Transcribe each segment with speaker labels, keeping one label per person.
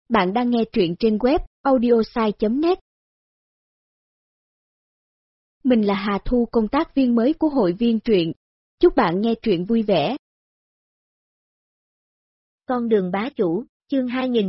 Speaker 1: Bạn đang nghe truyện trên web audiosai.net. Mình là Hà Thu, công tác viên mới của hội viên truyện. Chúc bạn nghe truyện vui vẻ.
Speaker 2: Con đường bá chủ, chương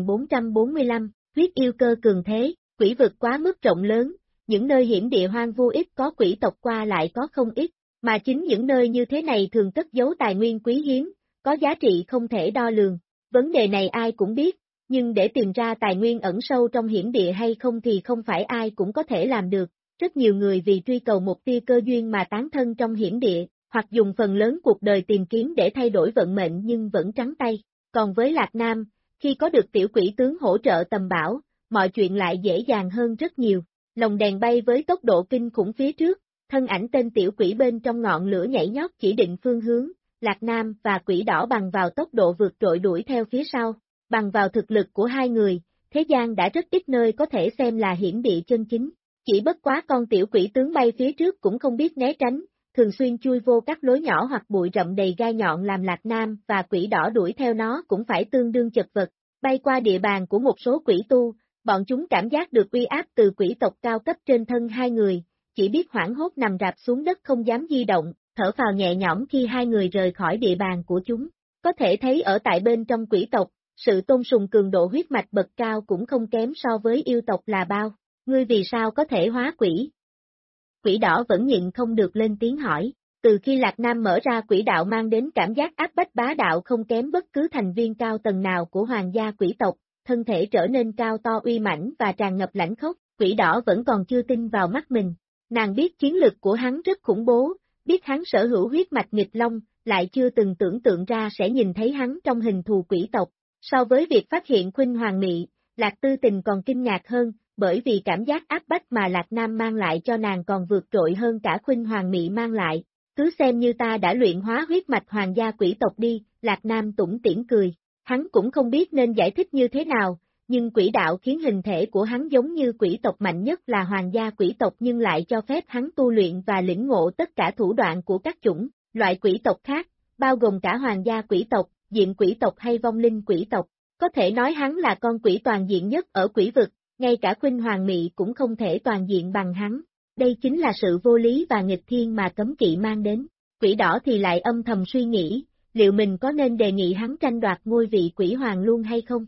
Speaker 2: 2445, huyết yêu cơ cường thế, quỷ vực quá mức rộng lớn, những nơi hiểm địa hoang vu ít có quỷ tộc qua lại có không ít, mà chính những nơi như thế này thường cất giấu tài nguyên quý hiếm, có giá trị không thể đo lường. Vấn đề này ai cũng biết, nhưng để tìm ra tài nguyên ẩn sâu trong hiểm địa hay không thì không phải ai cũng có thể làm được. Rất nhiều người vì truy cầu một tia cơ duyên mà tán thân trong hiểm địa, hoặc dùng phần lớn cuộc đời tìm kiếm để thay đổi vận mệnh nhưng vẫn trắng tay. Còn với Lạc Nam, khi có được tiểu quỷ tướng hỗ trợ tầm bảo, mọi chuyện lại dễ dàng hơn rất nhiều. Lồng đèn bay với tốc độ kinh khủng phía trước, thân ảnh tên tiểu quỷ bên trong ngọn lửa nhảy nhót chỉ định phương hướng, Lạc Nam và quỷ đỏ bằng vào tốc độ vượt trội đuổi theo phía sau. Bằng vào thực lực của hai người, thế gian đã rất ít nơi có thể xem là hiểm địa chân chính. Chỉ bất quá con tiểu quỷ tướng bay phía trước cũng không biết né tránh, thường xuyên chui vô các lối nhỏ hoặc bụi rậm đầy gai nhọn làm Lạc Nam và quỷ đỏ đuổi theo nó cũng phải tương đương chật vật. Bay qua địa bàn của một số quỷ tu, bọn chúng cảm giác được uy áp từ quỷ tộc cao cấp trên thân hai người, chỉ biết hoảng hốt nằm rạp xuống đất không dám di động, thở phào nhẹ nhõm khi hai người rời khỏi địa bàn của chúng. Có thể thấy ở tại bên trong quỷ tộc, sự tôn sùng cường độ huyết mạch bậc cao cũng không kém so với yêu tộc là bao. Ngươi vì sao có thể hóa quỷ? Quỷ đỏ vẫn nhịn không được lên tiếng hỏi. Từ khi Lạc Nam mở ra quỷ đạo mang đến cảm giác áp bách bá đạo không kém bất cứ thành viên cao tầng nào của hoàng gia quỷ tộc, thân thể trở nên cao to uy mãnh và tràn ngập lãnh khốc, quỷ đỏ vẫn còn chưa tin vào mắt mình. Nàng biết chiến lực của hắn rất khủng bố, biết hắn sở hữu huyết mạch nghịch long, lại chưa từng tưởng tượng ra sẽ nhìn thấy hắn trong hình thù quỷ tộc. So với việc phát hiện Khuynh Hoàng Mị, Lạc Tư Tình còn kinh ngạc hơn, bởi vì cảm giác áp bách mà Lạc Nam mang lại cho nàng còn vượt trội hơn cả Khuynh Hoàng Mị mang lại. Cứ xem như ta đã luyện hóa huyết mạch hoàng gia quỷ tộc đi, Lạc Nam tủm tỉm cười. Hắn cũng không biết nên giải thích như thế nào, nhưng quỷ đạo khiến hình thể của hắn giống như quỷ tộc mạnh nhất là hoàng gia quỷ tộc nhưng lại cho phép hắn tu luyện và lĩnh ngộ tất cả thủ đoạn của các chủng, loại quỷ tộc khác, bao gồm cả hoàng gia quỷ tộc, diện quỷ tộc hay vong linh quỷ tộc. Có thể nói hắn là con quỷ toàn diện nhất ở quỷ vực, ngay cả Khuynh Hoàng Mị cũng không thể toàn diện bằng hắn. Đây chính là sự vô lý và nghịch thiên mà cấm kỵ mang đến. Quỷ đỏ thì lại âm thầm suy nghĩ, liệu mình có nên đề nghị hắn tranh đoạt ngôi vị quỷ hoàng luôn hay không?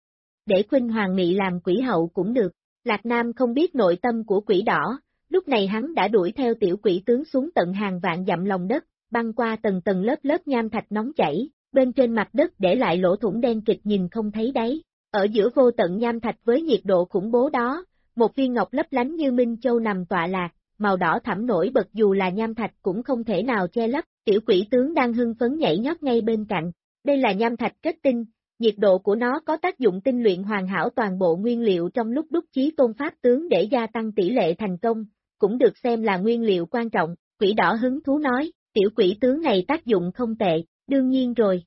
Speaker 2: Để Khuynh Hoàng Mị làm quỷ hậu cũng được. Lạc Nam không biết nội tâm của quỷ đỏ, lúc này hắn đã đuổi theo tiểu quỷ tướng xuống tận hàng vạn dặm lòng đất, băng qua tầng tầng lớp lớp nham thạch nóng chảy, bên trên mặt đất để lại lỗ thủng đen kịt nhìn không thấy đáy. Ở giữa vô tận nham thạch với nhiệt độ khủng bố đó, một viên ngọc lấp lánh như Minh Châu nằm tọa lạc, màu đỏ thẳm nổi bật dù là nham thạch cũng không thể nào che lấp, tiểu quỷ tướng đang hưng phấn nhảy nhót ngay bên cạnh. Đây là nham thạch kết tinh, nhiệt độ của nó có tác dụng tinh luyện hoàn hảo toàn bộ nguyên liệu trong lúc đúc chí tôn pháp tướng để gia tăng tỷ lệ thành công, cũng được xem là nguyên liệu quan trọng. Quỷ đỏ hứng thú nói, tiểu quỷ tướng này tác dụng không tệ, đương nhiên rồi.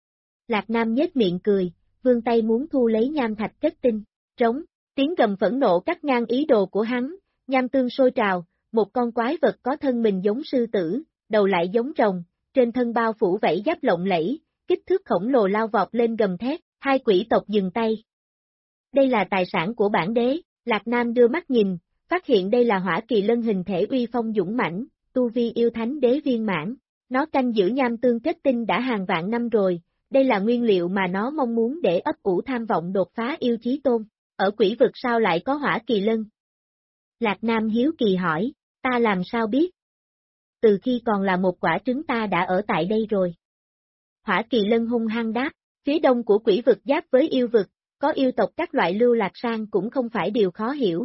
Speaker 2: Lạc Nam nhếch miệng cười, vươn tay muốn thu lấy nham thạch kết tinh, trống, tiếng gầm phẫn nộ cắt ngang ý đồ của hắn, nham tương sôi trào, một con quái vật có thân mình giống sư tử, đầu lại giống rồng, trên thân bao phủ vảy giáp lộng lẫy, kích thước khổng lồ lao vọt lên gầm thét, hai quỷ tộc dừng tay. Đây là tài sản của bản đế, Lạc Nam đưa mắt nhìn, phát hiện đây là hỏa kỳ lân hình thể uy phong dũng mãnh, tu vi yêu thánh đế viên mãn, nó canh giữ nham tương kết tinh đã hàng vạn năm rồi. Đây là nguyên liệu mà nó mong muốn để ấp ủ tham vọng đột phá yêu chí tôn. Ở quỷ vực sao lại có hỏa kỳ lân? Lạc Nam hiếu kỳ hỏi, ta làm sao biết? Từ khi còn là một quả trứng ta đã ở tại đây rồi. Hỏa kỳ lân hung hăng đáp, phía đông của quỷ vực giáp với yêu vực, có yêu tộc các loại lưu lạc sang cũng không phải điều khó hiểu.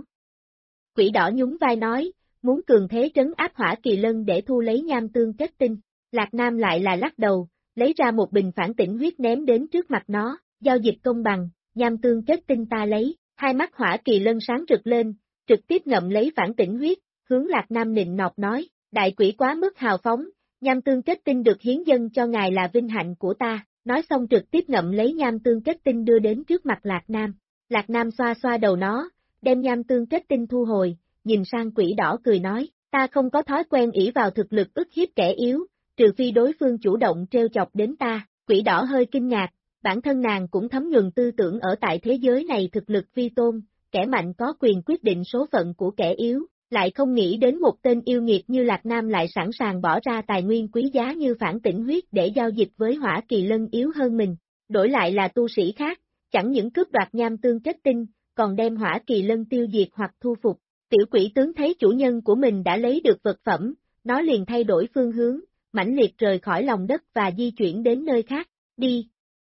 Speaker 2: Quỷ đỏ nhún vai nói, muốn cường thế trấn áp hỏa kỳ lân để thu lấy nham tương kết tinh. Lạc Nam lại là lắc đầu, lấy ra một bình phản tỉnh huyết ném đến trước mặt nó, giao dịch công bằng, nham tương kết tinh ta lấy, hai mắt hỏa kỳ lân sáng rực lên, trực tiếp ngậm lấy phản tỉnh huyết, hướng Lạc Nam nịnh nọt nói, đại quỷ quá mức hào phóng, nham tương kết tinh được hiến dâng cho ngài là vinh hạnh của ta, nói xong trực tiếp ngậm lấy nham tương kết tinh đưa đến trước mặt Lạc Nam. Lạc Nam xoa xoa đầu nó, đem nham tương kết tinh thu hồi, nhìn sang quỷ đỏ cười nói, ta không có thói quen ỷ vào thực lực ức hiếp kẻ yếu, trừ phi đối phương chủ động trêu chọc đến ta. Quỷ đỏ hơi kinh ngạc, Bản thân nàng cũng thấm nhuần tư tưởng ở tại thế giới này thực lực vi tôn, kẻ mạnh có quyền quyết định số phận của kẻ yếu, lại không nghĩ đến một tên yêu nghiệt như Lạc Nam lại sẵn sàng bỏ ra tài nguyên quý giá như phản tỉnh huyết để giao dịch với Hỏa Kỳ Lân yếu hơn mình. Đổi lại là tu sĩ khác, chẳng những cướp đoạt nham tương kết tinh, còn đem Hỏa Kỳ Lân tiêu diệt hoặc thu phục. Tiểu quỷ tướng thấy chủ nhân của mình đã lấy được vật phẩm, nó liền thay đổi phương hướng, mãnh liệt rời khỏi lòng đất và di chuyển đến nơi khác. Đi!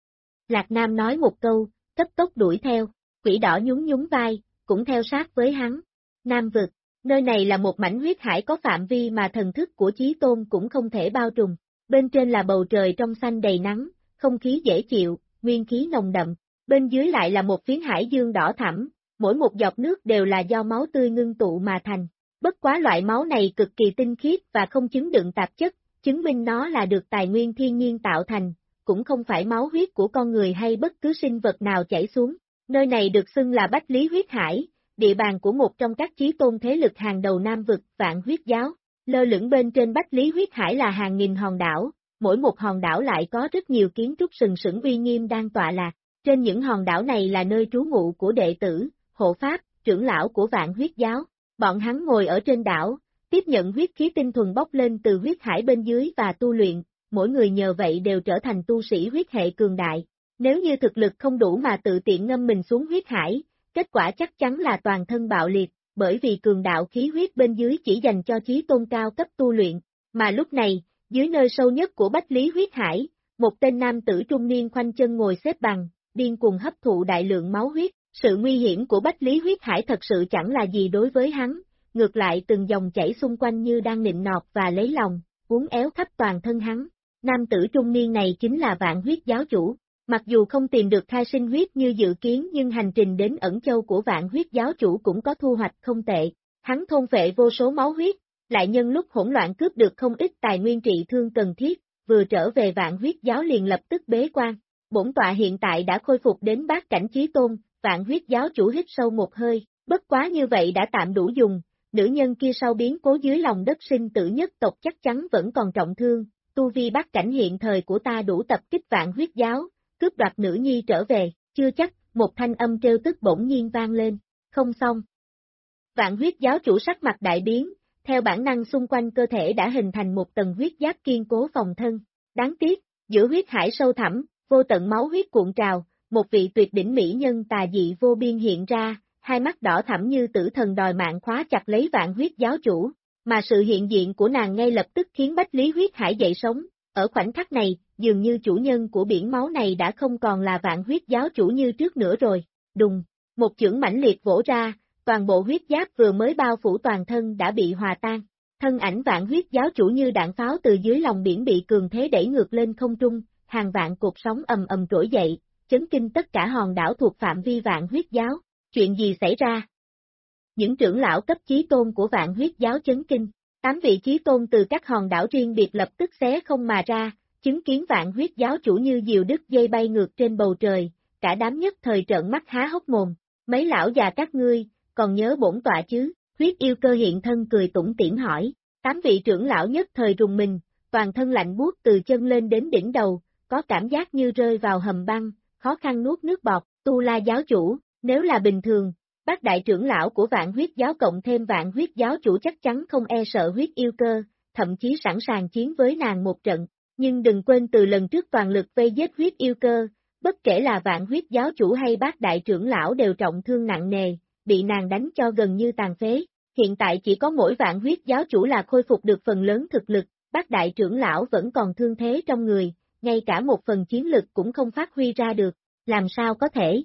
Speaker 2: Lạc Nam nói một câu, cấp tốc đuổi theo, quỷ đỏ nhún nhún vai, cũng theo sát với hắn. Nam vực, nơi này là một mảnh huyết hải có phạm vi mà thần thức của Chí Tôn cũng không thể bao trùm. Bên trên là bầu trời trong xanh đầy nắng, không khí dễ chịu, nguyên khí nồng đậm. Bên dưới lại là một phiến hải dương đỏ thẳm, mỗi một giọt nước đều là do máu tươi ngưng tụ mà thành. Bất quá loại máu này cực kỳ tinh khiết và không chứa đựng tạp chất, chứng minh nó là được tài nguyên thiên nhiên tạo thành, cũng không phải máu huyết của con người hay bất cứ sinh vật nào chảy xuống. Nơi này được xưng là Bách Lý huyết hải, địa bàn của một trong các chí tôn thế lực hàng đầu Nam vực, Vạn Huyết Giáo. Lơ lửng bên trên Bách Lý huyết hải là hàng nghìn hòn đảo, mỗi một hòn đảo lại có rất nhiều kiến trúc sừng sững uy nghiêm đang tọa lạc. Trên những hòn đảo này là nơi trú ngụ của đệ tử, hộ pháp, trưởng lão của Vạn Huyết Giáo. Bọn hắn ngồi ở trên đảo, tiếp nhận huyết khí tinh thuần bốc lên từ huyết hải bên dưới và tu luyện, mỗi người nhờ vậy đều trở thành tu sĩ huyết hệ cường đại. Nếu như thực lực không đủ mà tự tiện ngâm mình xuống huyết hải, kết quả chắc chắn là toàn thân bạo liệt, bởi vì cường đạo khí huyết bên dưới chỉ dành cho chí tôn cao cấp tu luyện. Mà lúc này, dưới nơi sâu nhất của Bách Lý huyết hải, một tên nam tử trung niên khoanh chân ngồi xếp bằng, điên cuồng hấp thụ đại lượng máu huyết. Sự nguy hiểm của Bách Lý huyết hải thật sự chẳng là gì đối với hắn, ngược lại từng dòng chảy xung quanh như đang nịnh nọt và lấy lòng, uốn éo khắp toàn thân hắn. Nam tử trung niên này chính là Vạn Huyết Giáo chủ. Mặc dù không tìm được khai sinh huyết như dự kiến nhưng hành trình đến Ẩn Châu của Vạn Huyết Giáo chủ cũng có thu hoạch không tệ. Hắn thôn phệ vô số máu huyết, lại nhân lúc hỗn loạn cướp được không ít tài nguyên trị thương cần thiết, vừa trở về Vạn Huyết Giáo liền lập tức bế quan. Bổn tọa hiện tại đã khôi phục đến bát cảnh chí tôn. Vạn Huyết Giáo chủ hít sâu một hơi, bất quá như vậy đã tạm đủ dùng, nữ nhân kia sau biến cố dưới lòng đất sinh tử nhất tộc chắc chắn vẫn còn trọng thương, tu vi bát cảnh hiện thời của ta đủ tập kích Vạn Huyết Giáo, cướp đoạt nữ nhi trở về, chưa chắc, một thanh âm trêu tức bỗng nhiên vang lên, không xong. Vạn Huyết Giáo chủ sắc mặt đại biến, theo bản năng xung quanh cơ thể đã hình thành một tầng huyết giáp kiên cố phòng thân, đáng tiếc, giữa huyết hải sâu thẳm, vô tận máu huyết cuộn trào. Một vị tuyệt đỉnh mỹ nhân tà dị vô biên hiện ra, hai mắt đỏ thẳm như tử thần đòi mạng khóa chặt lấy Vạn Huyết Giáo chủ, mà sự hiện diện của nàng ngay lập tức khiến Bách Lý huyết hải dậy sống. Ở khoảnh khắc này, dường như chủ nhân của biển máu này đã không còn là Vạn Huyết Giáo chủ như trước nữa rồi. Đùng, một chưởng mãnh liệt vỗ ra, toàn bộ huyết giáp vừa mới bao phủ toàn thân đã bị hòa tan. Thân ảnh Vạn Huyết Giáo chủ như đạn pháo từ dưới lòng biển bị cường thế đẩy ngược lên không trung, hàng vạn cột sóng ầm ầm trỗi dậy, chấn kinh tất cả hòn đảo thuộc phạm vi Vạn Huyết Giáo. Chuyện gì xảy ra? Những trưởng lão cấp chí tôn của Vạn Huyết Giáo chấn kinh, 8 vị chí tôn từ các hòn đảo riêng biệt lập tức xé không mà ra, chứng kiến Vạn Huyết Giáo chủ như diều đứt dây bay ngược trên bầu trời, cả đám nhất thời trợn mắt há hốc mồm. Mấy lão già các ngươi, còn nhớ bổn tọa chứ? Huyết yêu cơ hiện thân cười tủm tỉm hỏi. 8 vị trưởng lão nhất thời rùng mình, toàn thân lạnh buốt từ chân lên đến đỉnh đầu, có cảm giác như rơi vào hầm băng, khó khăn nuốt nước bọt. Tu La giáo chủ, nếu là bình thường, bác đại trưởng lão của Vạn Huyết Giáo cộng thêm Vạn Huyết Giáo chủ chắc chắn không e sợ huyết yêu cơ, thậm chí sẵn sàng chiến với nàng một trận. Nhưng đừng quên từ lần trước toàn lực vây giết huyết yêu cơ, bất kể là Vạn Huyết Giáo chủ hay bác đại trưởng lão đều trọng thương nặng nề, bị nàng đánh cho gần như tàn phế. Hiện tại chỉ có mỗi Vạn Huyết Giáo chủ là khôi phục được phần lớn thực lực, bác đại trưởng lão vẫn còn thương thế trong người, ngay cả một phần chiến lực cũng không phát huy ra được, làm sao có thể?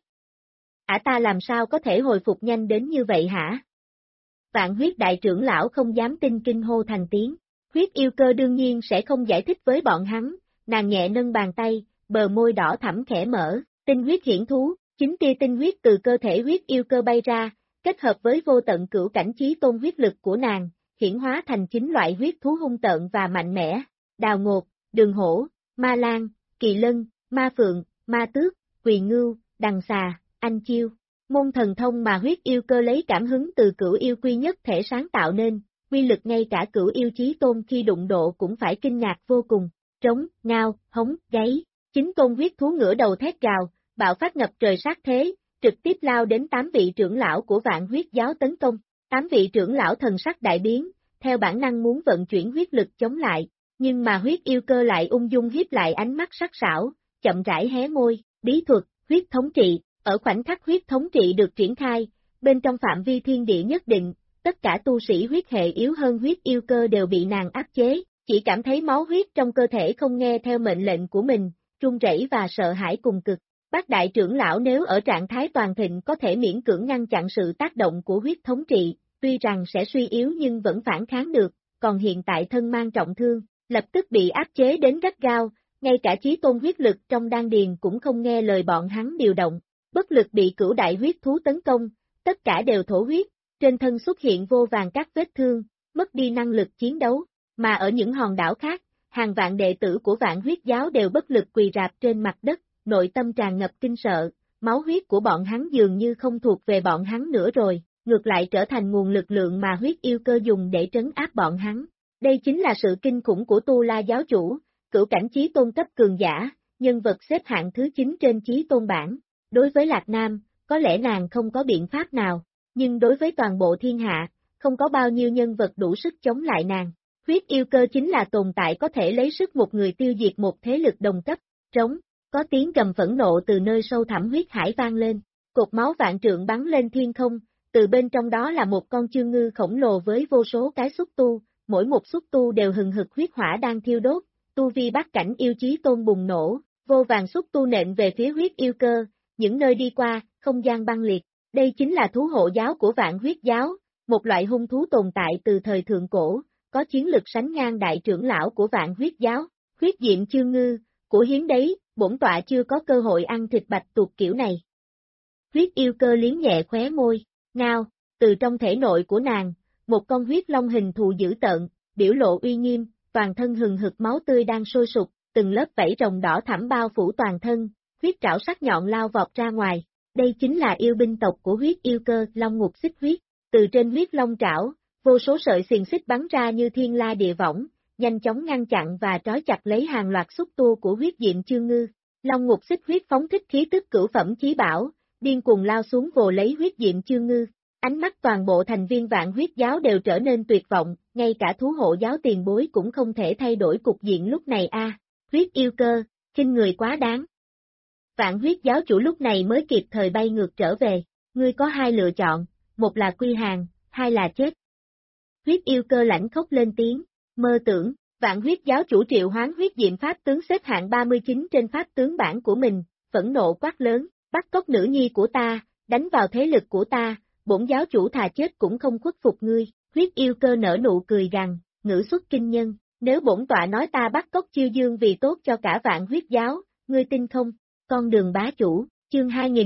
Speaker 2: Ta làm sao có thể hồi phục nhanh đến như vậy hả? Vạn Huyết đại trưởng lão không dám tin kinh hô thành tiếng, huyết yêu cơ đương nhiên sẽ không giải thích với bọn hắn, nàng nhẹ nâng bàn tay, bờ môi đỏ thẳm khẽ mở, tinh huyết hiển thú, 9 tia tinh huyết từ cơ thể huyết yêu cơ bay ra, kết hợp với vô tận cửu cảnh chí tôn huyết lực của nàng, hiển hóa thành 9 loại huyết thú hung tợn và mạnh mẽ, đào ngột, đường hổ, ma lan, kỳ lân, ma phượng, ma tước, quỳ ngưu, đằng xà, anh chiêu. Môn thần thông mà huyết yêu cơ lấy cảm hứng từ cửu yêu quy nhất thể sáng tạo nên, quy lực ngay cả cửu yêu chí tôn khi đụng độ cũng phải kinh ngạc vô cùng, trống, ngao, hống, gáy, Chính tôn huyết thú ngửa đầu thét gào, bạo phát ngập trời sát thế, trực tiếp lao đến 8 vị trưởng lão của Vạn Huyết giáo tấn công. 8 vị trưởng lão thần sắc đại biến, theo bản năng muốn vận chuyển huyết lực chống lại, nhưng mà huyết yêu cơ lại ung dung hiếp lại ánh mắt sắc sảo, chậm rãi hé môi, bí thuật, huyết thống trị, ở khoảnh khắc huyết thống trị được triển khai, bên trong phạm vi thiên địa nhất định, tất cả tu sĩ huyết hệ yếu hơn huyết yêu cơ đều bị nàng áp chế, chỉ cảm thấy máu huyết trong cơ thể không nghe theo mệnh lệnh của mình, run rẩy và sợ hãi cùng cực. Bác đại trưởng lão nếu ở trạng thái toàn thịnh có thể miễn cưỡng ngăn chặn sự tác động của huyết thống trị, tuy rằng sẽ suy yếu nhưng vẫn phản kháng được, còn hiện tại thân mang trọng thương, lập tức bị áp chế đến gắt gao, ngay cả chí tôn huyết lực trong đan điền cũng không nghe lời bọn hắn điều động, bất lực bị cửu đại huyết thú tấn công, tất cả đều thổ huyết, trên thân xuất hiện vô vàn các vết thương, mất đi năng lực chiến đấu, mà ở những hòn đảo khác, hàng vạn đệ tử của Vạn Huyết giáo đều bất lực quỳ rạp trên mặt đất, nội tâm tràn ngập kinh sợ, máu huyết của bọn hắn dường như không thuộc về bọn hắn nữa rồi, ngược lại trở thành nguồn lực lượng mà huyết yêu cơ dùng để trấn áp bọn hắn. Đây chính là sự kinh khủng của Tu La giáo chủ, cửu cảnh chí tôn cấp cường giả, nhân vật xếp hạng thứ 9 trên chí tôn bảng. Đối với Lạc Nam, có lẽ nàng không có biện pháp nào, nhưng đối với toàn bộ thiên hạ, không có bao nhiêu nhân vật đủ sức chống lại nàng. Huyết yêu cơ chính là tồn tại có thể lấy sức một người tiêu diệt một thế lực đồng cấp, trống, có tiếng gầm phẫn nộ từ nơi sâu thẳm huyết hải vang lên, cột máu vạn trượng bắn lên thiên không, từ bên trong đó là một con chương ngư khổng lồ với vô số cái xúc tu, mỗi một xúc tu đều hừng hực huyết hỏa đang thiêu đốt, tu vi bát cảnh yêu chí tôn bùng nổ, vô vàng xúc tu nện về phía huyết yêu cơ, những nơi đi qua, không gian băng liệt, đây chính là thú hộ giáo của Vạn Huyết giáo, một loại hung thú tồn tại từ thời thượng cổ, có chiến lực sánh ngang đại trưởng lão của Vạn Huyết giáo, huyết diệm chương ngư, của hiếm đấy, bổn tọa chưa có cơ hội ăn thịt bạch tuộc kiểu này. Huyết yêu cơ liếm nhẹ khóe môi, ngao, từ trong thể nội của nàng, một con huyết long hình thù dữ tợn, biểu lộ uy nghiêm, toàn thân hừng hực máu tươi đang sôi sục, từng lớp vảy rồng đỏ thẳm bao phủ toàn thân, huyết trảo sắc nhọn lao vọt ra ngoài, đây chính là yêu binh tộc của huyết yêu cơ, long ngục xích huyết, từ trên huyết long trảo, vô số sợi xiềng xích bắn ra như thiên la địa võng, nhanh chóng ngăn chặn và trói chặt lấy hàng loạt xúc tua của huyết diệm chương ngư, long ngục xích huyết phóng thích khí tức cửu phẩm chí bảo, điên cuồng lao xuống vồ lấy huyết diệm chương ngư. Ánh mắt toàn bộ thành viên Vạn Huyết giáo đều trở nên tuyệt vọng, ngay cả thú hộ giáo tiền bối cũng không thể thay đổi cục diện lúc này a. Huyết yêu cơ, khinh người quá đáng. Vạn Huyết giáo chủ lúc này mới kịp thời bay ngược trở về, ngươi có hai lựa chọn, một là quy hàng, hai là chết. Huyết yêu cơ lãnh khóc lên tiếng, mơ tưởng, Vạn Huyết giáo chủ triệu hoán huyết diệm pháp tướng xếp hạng 39 trên pháp tướng bảng của mình, phẫn nộ quát lớn, bắt cóc nữ nhi của ta, đánh vào thế lực của ta. Bổn giáo chủ thà chết cũng không khuất phục ngươi, huyết yêu cơ nở nụ cười gằn, ngữ xuất kinh nhân, nếu bổn tọa nói ta bắt cóc Chiêu Dương vì tốt cho cả Vạn Huyết giáo, ngươi tin không? Con đường bá chủ, chương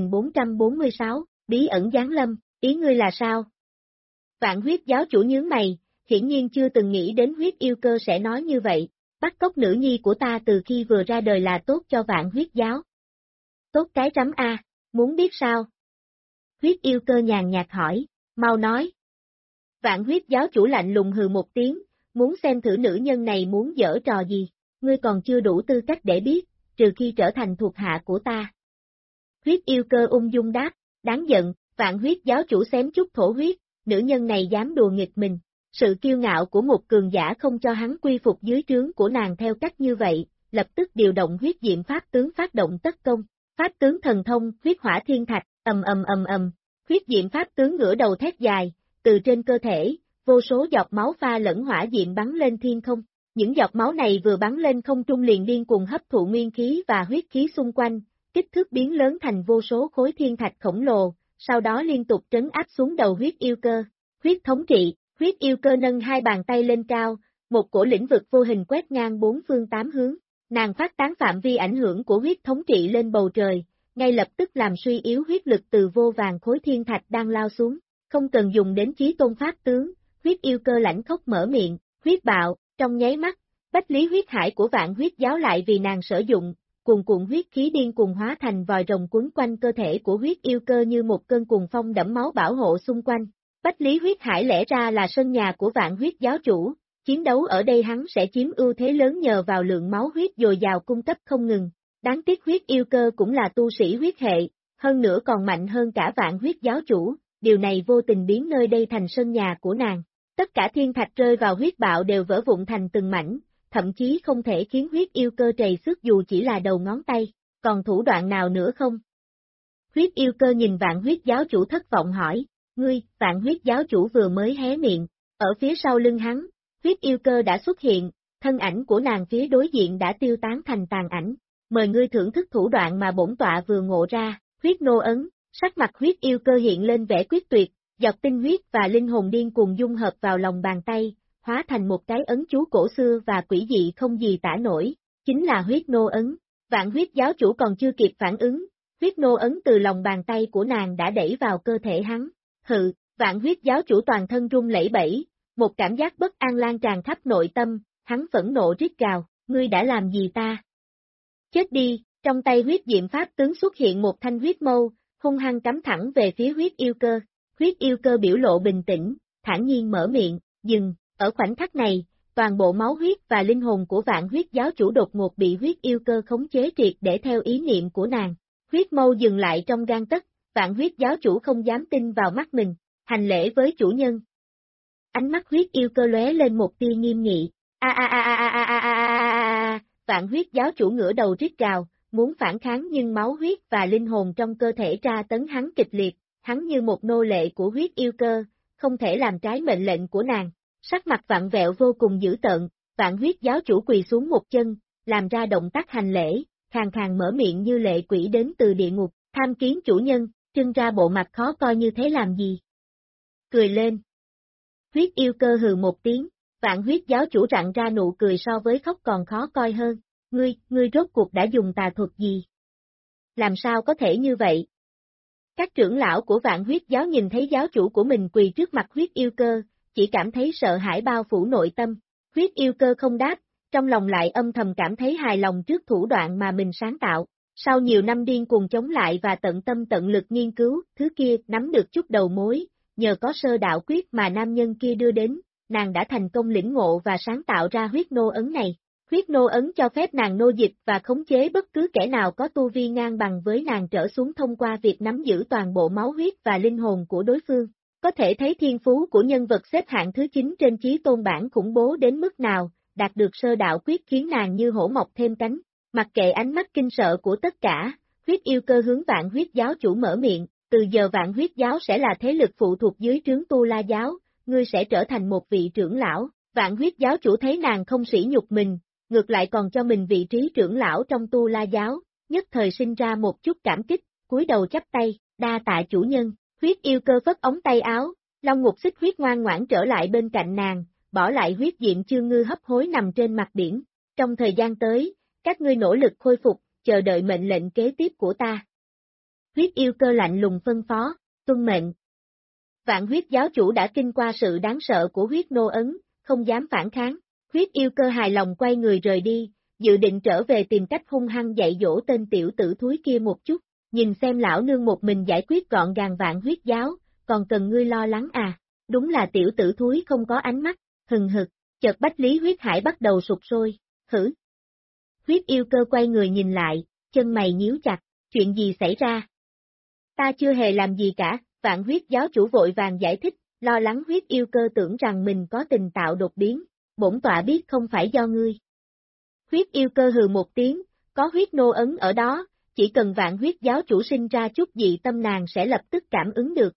Speaker 2: 2446, bí ẩn giáng lâm, ý ngươi là sao? Vạn Huyết giáo chủ nhướng mày, hiển nhiên chưa từng nghĩ đến huyết yêu cơ sẽ nói như vậy, bắt cóc nữ nhi của ta từ khi vừa ra đời là tốt cho Vạn Huyết giáo. Tốt cái rắm a, muốn biết sao? Huyết yêu cơ nhàn nhạt hỏi, mau nói. Vạn Huyết giáo chủ lạnh lùng hừ một tiếng, muốn xem thử nữ nhân này muốn giở trò gì, ngươi còn chưa đủ tư cách để biết, trừ khi trở thành thuộc hạ của ta. Huyết yêu cơ ung dung đáp, đáng giận, Vạn Huyết giáo chủ xém chút thổ huyết, nữ nhân này dám đùa nghịch mình, sự kiêu ngạo của một cường giả không cho hắn quy phục dưới trướng của nàng theo cách như vậy, lập tức điều động huyết diệm pháp tướng phát động tất công, pháp tướng thần thông, huyết hỏa thiên thạch, ầm, huyết diệm pháp tướng ngửa đầu thét dài, từ trên cơ thể, vô số giọt máu pha lẫn hỏa diệm bắn lên thiên không, những giọt máu này vừa bắn lên không trung liền điên cuồng hấp thụ nguyên khí và huyết khí xung quanh, kích thước biến lớn thành vô số khối thiên thạch khổng lồ, sau đó liên tục trấn áp xuống đầu huyết yêu cơ, huyết thống trị, huyết yêu cơ nâng hai bàn tay lên cao, một cổ lĩnh vực vô hình quét ngang bốn phương tám hướng, nàng phát tán phạm vi ảnh hưởng của huyết thống trị lên bầu trời, ngay lập tức làm suy yếu huyết lực từ vô vàng khối thiên thạch đang lao xuống, không cần dùng đến chí tôn pháp tướng, huyết yêu cơ lãnh khốc mở miệng, huyết bạo, trong nháy mắt, bách lý huyết hải của Vạn Huyết giáo lại vì nàng sử dụng, cuồn cuộn huyết khí điên cuồng hóa thành vòi rồng quấn quanh cơ thể của huyết yêu cơ như một cơn cuồng phong đẫm máu bảo hộ xung quanh. Bách lý huyết hải lẽ ra là sân nhà của Vạn Huyết giáo chủ, chiến đấu ở đây hắn sẽ chiếm ưu thế lớn nhờ vào lượng máu huyết dồi dào cung cấp không ngừng. Đáng tiếc huyết yêu cơ cũng là tu sĩ huyết hệ, hơn nữa còn mạnh hơn cả vạn huyết giáo chủ, điều này vô tình biến nơi đây thành sân nhà của nàng. Tất cả thiên thạch rơi vào huyết bạo đều vỡ vụn thành từng mảnh, thậm chí không thể khiến huyết yêu cơ trầy xước dù chỉ là đầu ngón tay, còn thủ đoạn nào nữa không? Huyết yêu cơ nhìn vạn huyết giáo chủ thất vọng hỏi, ngươi, vạn huyết giáo chủ vừa mới hé miệng, ở phía sau lưng hắn, huyết yêu cơ đã xuất hiện, thân ảnh của nàng phía đối diện đã tiêu tán thành tàn ảnh, mời ngươi thưởng thức thủ đoạn mà bổn tọa vừa ngộ ra, huyết nô ấn, sắc mặt huyết yêu cơ hiện lên vẻ quyết tuyệt, giọt tinh huyết và linh hồn điên cùng dung hợp vào lòng bàn tay, hóa thành một cái ấn chú cổ xưa và quỷ dị không gì tả nổi, chính là huyết nô ấn. Vạn huyết giáo chủ còn chưa kịp phản ứng, huyết nô ấn từ lòng bàn tay của nàng đã đẩy vào cơ thể hắn. Hừ, vạn huyết giáo chủ toàn thân run lẩy bẩy, một cảm giác bất an lan tràn khắp nội tâm, hắn phẫn nộ rít gào, ngươi đã làm gì ta? Chết đi, trong tay huyết diệm pháp tướng xuất hiện một thanh huyết mâu, hung hăng cắm thẳng về phía huyết yêu cơ. Huyết yêu cơ biểu lộ bình tĩnh, thản nhiên mở miệng, dừng, ở khoảnh khắc này, toàn bộ máu huyết và linh hồn của vạn huyết giáo chủ đột ngột bị huyết yêu cơ khống chế triệt để theo ý niệm của nàng. Huyết mâu dừng lại trong gang tấc, vạn huyết giáo chủ không dám tin vào mắt mình, hành lễ với chủ nhân. Ánh mắt huyết yêu cơ lóe lên một tia nghiêm nghị, vạn huyết giáo chủ ngửa đầu rít gào, muốn phản kháng nhưng máu huyết và linh hồn trong cơ thể tra tấn hắn kịch liệt, hắn như một nô lệ của huyết yêu cơ, không thể làm trái mệnh lệnh của nàng. Sắc mặt vặn vẹo vô cùng dữ tợn, vạn huyết giáo chủ quỳ xuống một chân, làm ra động tác hành lễ, khàn khàn mở miệng như lệ quỷ đến từ địa ngục, tham kiến chủ nhân, trưng ra bộ mặt khó coi như thế làm gì? Cười lên. Huyết yêu cơ hừ một tiếng, vạn huyết giáo chủ rặn ra nụ cười so với khóc còn khó coi hơn, ngươi rốt cuộc đã dùng tà thuật gì? Làm sao có thể như vậy? Các trưởng lão của vạn huyết giáo nhìn thấy giáo chủ của mình quỳ trước mặt huyết yêu cơ, chỉ cảm thấy sợ hãi bao phủ nội tâm. Huyết yêu cơ không đáp, trong lòng lại âm thầm cảm thấy hài lòng trước thủ đoạn mà mình sáng tạo. Sau nhiều năm điên cuồng chống lại và tận tâm tận lực nghiên cứu, thứ kia nắm được chút đầu mối, nhờ có sơ đạo quyết mà nam nhân kia đưa đến, nàng đã thành công lĩnh ngộ và sáng tạo ra huyết nô ấn này. Huyết nô ấn cho phép nàng nô dịch và khống chế bất cứ kẻ nào có tu vi ngang bằng với nàng trở xuống thông qua việc nắm giữ toàn bộ máu huyết và linh hồn của đối phương. Có thể thấy thiên phú của nhân vật xếp hạng thứ 9 trên chí tôn bảng khủng bố đến mức nào, đạt được sơ đạo quyết khiến nàng như hổ mọc thêm cánh. Mặc kệ ánh mắt kinh sợ của tất cả, huyết yêu cơ hướng vạn huyết giáo chủ mở miệng, từ giờ vạn huyết giáo sẽ là thế lực phụ thuộc dưới trướng Tu La giáo, ngươi sẽ trở thành một vị trưởng lão. Vạn huyết giáo chủ thấy nàng không sỉ nhục mình, ngược lại còn cho mình vị trí trưởng lão trong Tu La giáo, nhất thời sinh ra một chút cảm kích, cúi đầu chắp tay, đa tạ chủ nhân. Huyết yêu cơ phất ống tay áo, Long Ngục Xích Huyết ngoan ngoãn trở lại bên cạnh nàng, bỏ lại huyết diệm chương ngư hấp hối nằm trên mặt biển. Trong thời gian tới, các ngươi nỗ lực khôi phục, chờ đợi mệnh lệnh kế tiếp của ta. Huyết yêu cơ lạnh lùng phân phó, tuân mệnh. Vạn huyết giáo chủ đã kinh qua sự đáng sợ của huyết nô ấn, không dám phản kháng. Huyết yêu cơ hài lòng quay người rời đi, dự định trở về tìm cách hung hăng dạy dỗ tên tiểu tử thúi kia một chút. Nhìn xem lão nương một mình giải quyết gọn gàng vạn huyết giáo, còn cần ngươi lo lắng à, đúng là tiểu tử thúi không có ánh mắt, hừng hực, chợt Bách Lý huyết hải bắt đầu sụp sôi, hử. Huyết yêu cơ quay người nhìn lại, chân mày nhíu chặt, chuyện gì xảy ra? Ta chưa hề làm gì cả, vạn huyết giáo chủ vội vàng giải thích, lo lắng huyết yêu cơ tưởng rằng mình có tình tạo đột biến, bổn tọa biết không phải do ngươi. Huyết yêu cơ hừ một tiếng, có huyết nô ấn ở đó. Chỉ cần vạn huyết giáo chủ sinh ra chút dị tâm nàng sẽ lập tức cảm ứng được,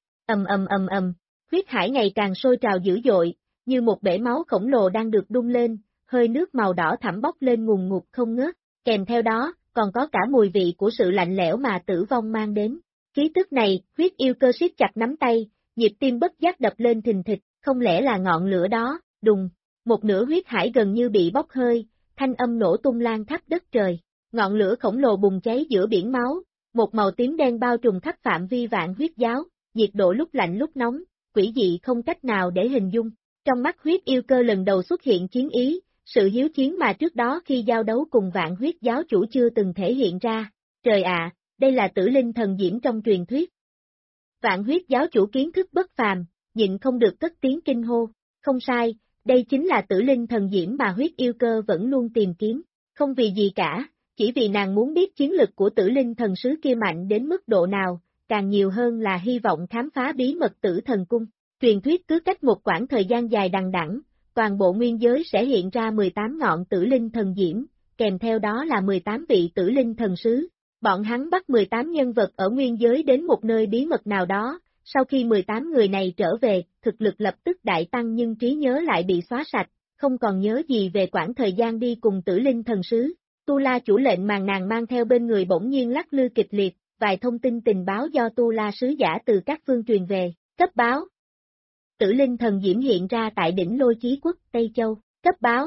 Speaker 2: huyết hải ngày càng sôi trào dữ dội, như một bể máu khổng lồ đang được đun lên, hơi nước màu đỏ thẳm bốc lên ngùn ngụt không ngớt, kèm theo đó, còn có cả mùi vị của sự lạnh lẽo mà tử vong mang đến. Khí tức này, huyết yêu cơ siết chặt nắm tay, nhịp tim bất giác đập lên thình thịch, không lẽ là ngọn lửa đó, đùng, một nửa huyết hải gần như bị bốc hơi, thanh âm nổ tung lan khắp đất trời. Ngọn lửa khổng lồ bùng cháy giữa biển máu, một màu tím đen bao trùm khắp phạm vi vạn huyết giáo, nhiệt độ lúc lạnh lúc nóng, quỷ dị không cách nào để hình dung. Trong mắt huyết yêu cơ lần đầu xuất hiện chiến ý, sự hiếu chiến mà trước đó khi giao đấu cùng vạn huyết giáo chủ chưa từng thể hiện ra. Trời ạ, đây là tử linh thần diễm trong truyền thuyết. Vạn huyết giáo chủ kiến thức bất phàm, nhịn không được cất tiếng kinh hô. Không sai, đây chính là tử linh thần diễm mà huyết yêu cơ vẫn luôn tìm kiếm. Không vì gì cả. chỉ vì nàng muốn biết chiến lực của tử linh thần sứ kia mạnh đến mức độ nào, càng nhiều hơn là hy vọng khám phá bí mật tử thần cung. Truyền thuyết cứ cách một quãng thời gian dài đằng đẵng, toàn bộ nguyên giới sẽ hiện ra 18 ngọn tử linh thần diễm, kèm theo đó là 18 vị tử linh thần sứ. Bọn hắn bắt 18 nhân vật ở nguyên giới đến một nơi bí mật nào đó, sau khi 18 người này trở về, thực lực lập tức đại tăng nhưng trí nhớ lại bị xóa sạch, không còn nhớ gì về quãng thời gian đi cùng tử linh thần sứ. Tu La chủ lệnh màn nàng mang theo bên người bỗng nhiên lắc lư kịch liệt, vài thông tin tình báo do Tu La sứ giả từ các phương truyền về, cấp báo. Tử linh thần diễm hiện ra tại đỉnh Lôi Chí Quốc, Tây Châu, cấp báo.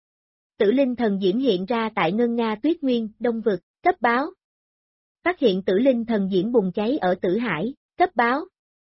Speaker 2: Tử linh thần diễm hiện ra tại Ngân Nga Tuyết Nguyên, Đông Vực, cấp báo. Phát hiện tử linh thần diễm bùng cháy ở Tử Hải, cấp báo.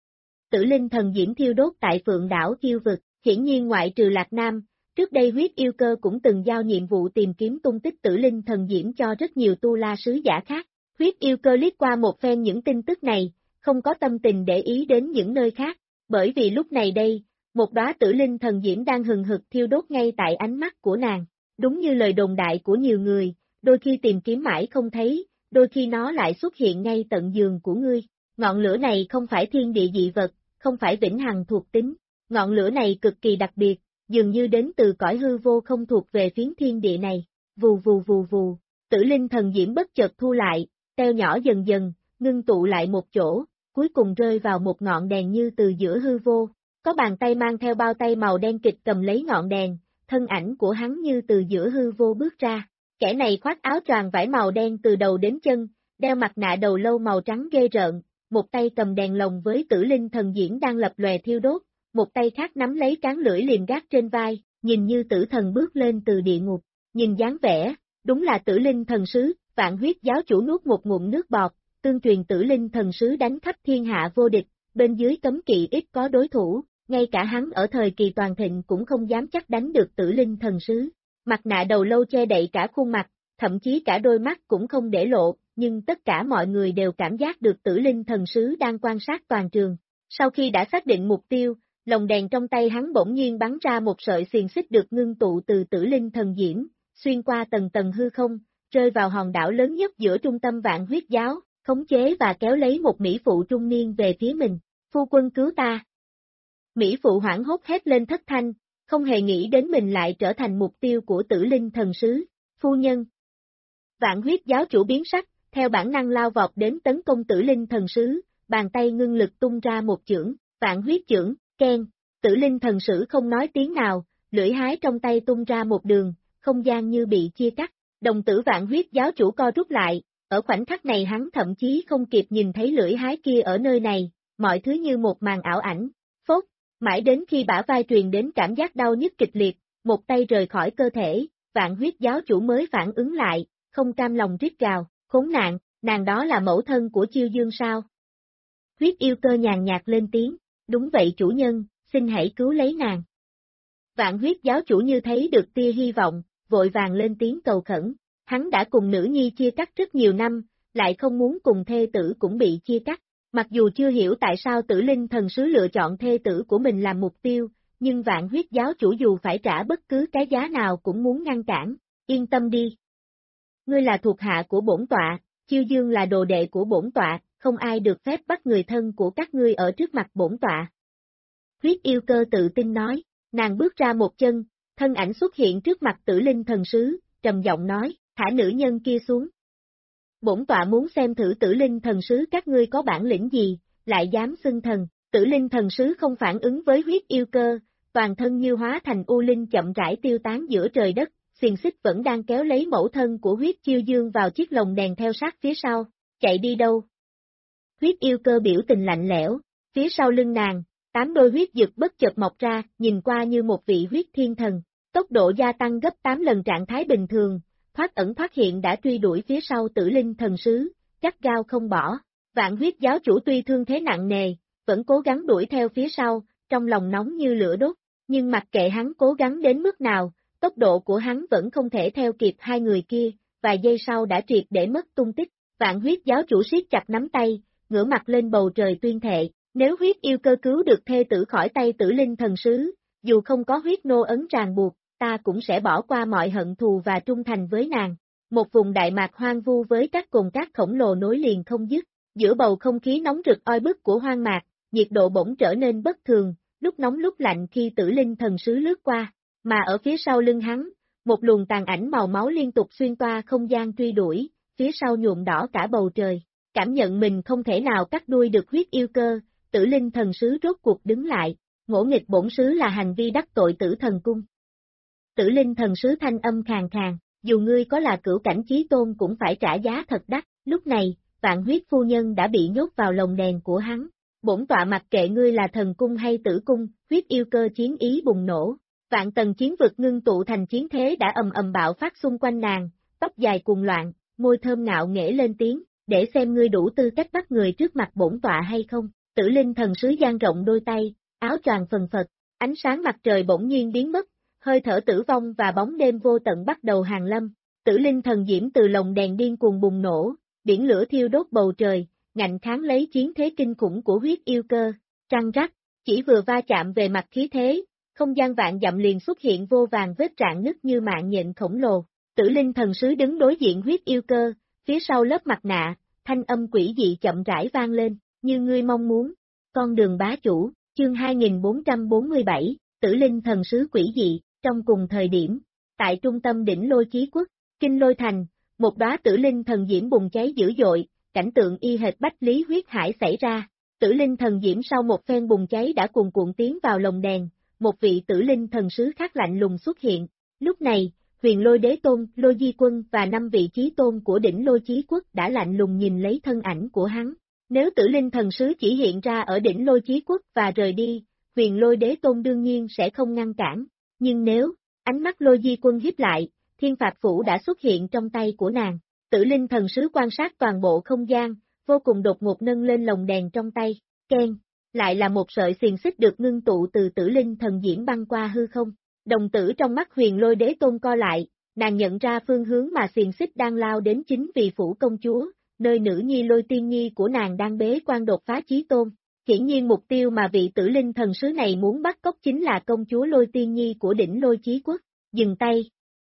Speaker 2: Tử linh thần diễm thiêu đốt tại Phượng đảo Kiêu Vực, hiển nhiên ngoại trừ Lạc Nam, trước đây huyết yêu cơ cũng từng giao nhiệm vụ tìm kiếm tung tích tử linh thần diễm cho rất nhiều Tu La sứ giả khác. Huyết yêu cơ liếc qua một phen những tin tức này, không có tâm tình để ý đến những nơi khác, bởi vì lúc này đây, một đóa tử linh thần diễm đang hừng hực thiêu đốt ngay tại ánh mắt của nàng. Đúng như lời đồn đại của nhiều người, đôi khi tìm kiếm mãi không thấy, đôi khi nó lại xuất hiện ngay tận giường của ngươi. Ngọn lửa này không phải thiên địa dị vật, không phải vĩnh hằng thuộc tính, ngọn lửa này cực kỳ đặc biệt, dường như đến từ cõi hư vô không thuộc về phiến thiên địa này. Vù vù vù vù, tử linh thần diễm bất chợt thu lại, teo nhỏ dần dần, ngưng tụ lại một chỗ, cuối cùng rơi vào một ngọn đèn như từ giữa hư vô. Có bàn tay mang theo bao tay màu đen kịch cầm lấy ngọn đèn, thân ảnh của hắn như từ giữa hư vô bước ra. Kẻ này khoác áo choàng vải màu đen từ đầu đến chân, đeo mặt nạ đầu lâu màu trắng ghê rợn, một tay cầm đèn lồng với tử linh thần diễm đang lập lòe thiêu đốt, một tay khác nắm lấy tráng lưỡi liềm gác trên vai, nhìn như tử thần bước lên từ địa ngục. Nhìn dáng vẻ, đúng là tử linh thần sứ. Vạn huyết giáo chủ nuốt một ngụm nước bọt, tương truyền tử linh thần sứ đánh khắp thiên hạ vô địch, bên dưới cấm kỵ ít có đối thủ, ngay cả hắn ở thời kỳ toàn thịnh cũng không dám chắc đánh được tử linh thần sứ. Mặt nạ đầu lâu che đậy cả khuôn mặt, thậm chí cả đôi mắt cũng không để lộ, nhưng tất cả mọi người đều cảm giác được tử linh thần sứ đang quan sát toàn trường. Sau khi đã xác định mục tiêu, lồng đèn trong tay hắn bỗng nhiên bắn ra một sợi xiềng xích được ngưng tụ từ tử linh thần diễm, xuyên qua tầng tầng hư không, rơi vào hòn đảo lớn nhất giữa trung tâm Vạn huyết giáo, khống chế và kéo lấy một mỹ phụ trung niên về phía mình. Phu quân cứu ta. Mỹ phụ hoảng hốt hét lên thất thanh, không hề nghĩ đến mình lại trở thành mục tiêu của tử linh thần sứ. Phu nhân. Vạn huyết giáo chủ biến sắc, theo bản năng lao vọt đến tấn công tử linh thần sứ, bàn tay ngưng lực tung ra một chưởng, vạn huyết chưởng, keng. Tử linh thần sứ không nói tiếng nào, lưỡi hái trong tay tung ra một đường, không gian như bị chia cắt. Đồng tử vạn huyết giáo chủ co rút lại, ở khoảnh khắc này hắn thậm chí không kịp nhìn thấy lưỡi hái kia ở nơi này, mọi thứ như một màn ảo ảnh. Phốt, mãi đến khi bả vai truyền đến cảm giác đau nhức kịch liệt, một tay rời khỏi cơ thể, vạn huyết giáo chủ mới phản ứng lại, không cam lòng rít gào, khốn nạn, nàng đó là mẫu thân của Chiêu Dương sao? Huyết yêu cơ nhàn nhạt lên tiếng, đúng vậy chủ nhân, xin hãy cứu lấy nàng. Vạn huyết giáo chủ như thấy được tia hy vọng, vội vàng lên tiếng cầu khẩn, hắn đã cùng nữ nhi chia cắt rất nhiều năm, lại không muốn cùng thê tử cũng bị chia cắt, mặc dù chưa hiểu tại sao tử linh thần sứ lựa chọn thê tử của mình làm mục tiêu, nhưng vạn huyết giáo chủ dù phải trả bất cứ cái giá nào cũng muốn ngăn cản, yên tâm đi. Ngươi là thuộc hạ của bổn tọa, Chiêu Dương là đồ đệ của bổn tọa, không ai được phép bắt người thân của các ngươi ở trước mặt bổn tọa. Huyết yêu cơ tự tin nói, nàng bước ra một chân, thân ảnh xuất hiện trước mặt tử linh thần sứ, trầm giọng nói, thả nữ nhân kia xuống. Bổn tọa muốn xem thử tử linh thần sứ các ngươi có bản lĩnh gì, lại dám xưng thần. Tử linh thần sứ không phản ứng với huyết yêu cơ, toàn thân như hóa thành u linh chậm rãi tiêu tán giữa trời đất, xiềng xích vẫn đang kéo lấy mẫu thân của huyết Chiêu Dương vào chiếc lồng đèn theo sát phía sau, chạy đi đâu? Huyết yêu cơ biểu tình lạnh lẽo, phía sau lưng nàng, 8 đôi huyết dực bất chợt mọc ra, nhìn qua như một vị huyết thiên thần, tốc độ gia tăng gấp 8 lần trạng thái bình thường, thoát ẩn thoát hiện đã truy đuổi phía sau tử linh thần sứ, gắt gao không bỏ. Vạn huyết giáo chủ tuy thương thế nặng nề, vẫn cố gắng đuổi theo phía sau, trong lòng nóng như lửa đốt, nhưng mặc kệ hắn cố gắng đến mức nào, tốc độ của hắn vẫn không thể theo kịp hai người kia, vài giây sau đã triệt để mất tung tích. Vạn huyết giáo chủ siết chặt nắm tay, ngửa mặt lên bầu trời tuyên thệ, nếu huyết yêu cơ cứu được thê tử khỏi tay tử linh thần sứ, dù không có huyết nô ấn ràng buộc, ta cũng sẽ bỏ qua mọi hận thù và trung thành với nàng. một vùng đại mạc hoang vu với các cồn cát khổng lồ nối liền không dứt. Giữa bầu không khí nóng rực oi bức của hoang mạc, nhiệt độ bỗng trở nên bất thường, lúc nóng lúc lạnh khi Tử Linh thần sứ lướt qua, mà ở phía sau lưng hắn, một luồng tàn ảnh màu máu liên tục xuyên toa không gian truy đuổi, phía sau nhuộm đỏ cả bầu trời. Cảm nhận mình không thể nào cắt đuôi được huyết yêu cơ, Tử Linh thần sứ rốt cuộc đứng lại, ngỗ nghịch bổn sứ là hành vi đắc tội Tử Thần Cung. Tử Linh thần sứ thanh âm khàn khàn, dù ngươi có là cửu cảnh chí tôn cũng phải trả giá thật đắt. Lúc này, Vạn Huyết phu nhân đã bị nhốt vào lồng đèn của hắn. Bổn tọa mặc kệ ngươi là thần cung hay tử cung, huyết yêu cơ chiến ý bùng nổ. Vạn tầng chiến vực ngưng tụ thành chiến thế đã ầm ầm bạo phát xung quanh nàng, tóc dài cuồng loạn, môi thơm ngạo nghễ lên tiếng, để xem ngươi đủ tư cách bắt người trước mặt bổn tọa hay không. Tử Linh thần sứ dang rộng đôi tay, áo choàng phần phật, ánh sáng mặt trời bỗng nhiên biến mất, hơi thở tử vong và bóng đêm vô tận bắt đầu hàng lâm. Tử Linh thần diễm từ lồng đèn điên cuồng bùng nổ, biển lửa thiêu đốt bầu trời, ngạnh kháng lấy chiến thế kinh khủng của huyết yêu cơ. Trăng rắc, chỉ vừa va chạm về mặt khí thế, không gian vạn dặm liền xuất hiện vô vàn vết rạn nứt như mạng nhện khổng lồ. Tử Linh thần sứ đứng đối diện huyết yêu cơ, phía sau lớp mặt nạ, thanh âm quỷ dị chậm rãi vang lên, như ngươi mong muốn. Con đường bá chủ, chương 2447, Tử Linh thần sứ quỷ dị. Trong cùng thời điểm, tại trung tâm đỉnh Lôi Chí Quốc, Kinh Lôi Thành, một đóa Tử Linh thần diễm bùng cháy dữ dội, cảnh tượng y hệt Bách Lý huyết hải xảy ra. Tử Linh thần diễm sau một phen bùng cháy đã cuồn cuộn tiến vào lồng đèn, một vị Tử Linh thần sứ khác lạnh lùng xuất hiện. Lúc này, Huyền Lôi Đế Tôn, Lôi Di Quân và 5 vị chí tôn của đỉnh Lôi Chí Quốc đã lạnh lùng nhìn lấy thân ảnh của hắn. Nếu Tử Linh thần sứ chỉ hiện ra ở đỉnh Lôi Chí Quốc và rời đi, Huyền Lôi Đế Tôn đương nhiên sẽ không ngăn cản. Nhưng nếu, ánh mắt Lôi Di Quân hiếp lại, Thiên Phạt Phủ đã xuất hiện trong tay của nàng. Tử Linh thần sứ quan sát toàn bộ không gian, vô cùng đột ngột nâng lên lồng đèn trong tay, keng, lại là một sợi xiềng xích được ngưng tụ từ Tử Linh thần diễm băng qua hư không. Đồng tử trong mắt Huyền Lôi Đế Tôn co lại, nàng nhận ra phương hướng mà xiềng xích đang lao đến chính vì phủ công chúa, nơi nữ nhi Lôi Tiên Nhi của nàng đang bế quan đột phá chí tôn. Hiển nhiên mục tiêu mà vị Tử Linh thần sứ này muốn bắt cóc chính là công chúa Lôi Tiên Nhi của đỉnh Lôi Chí Quốc. Dừng tay.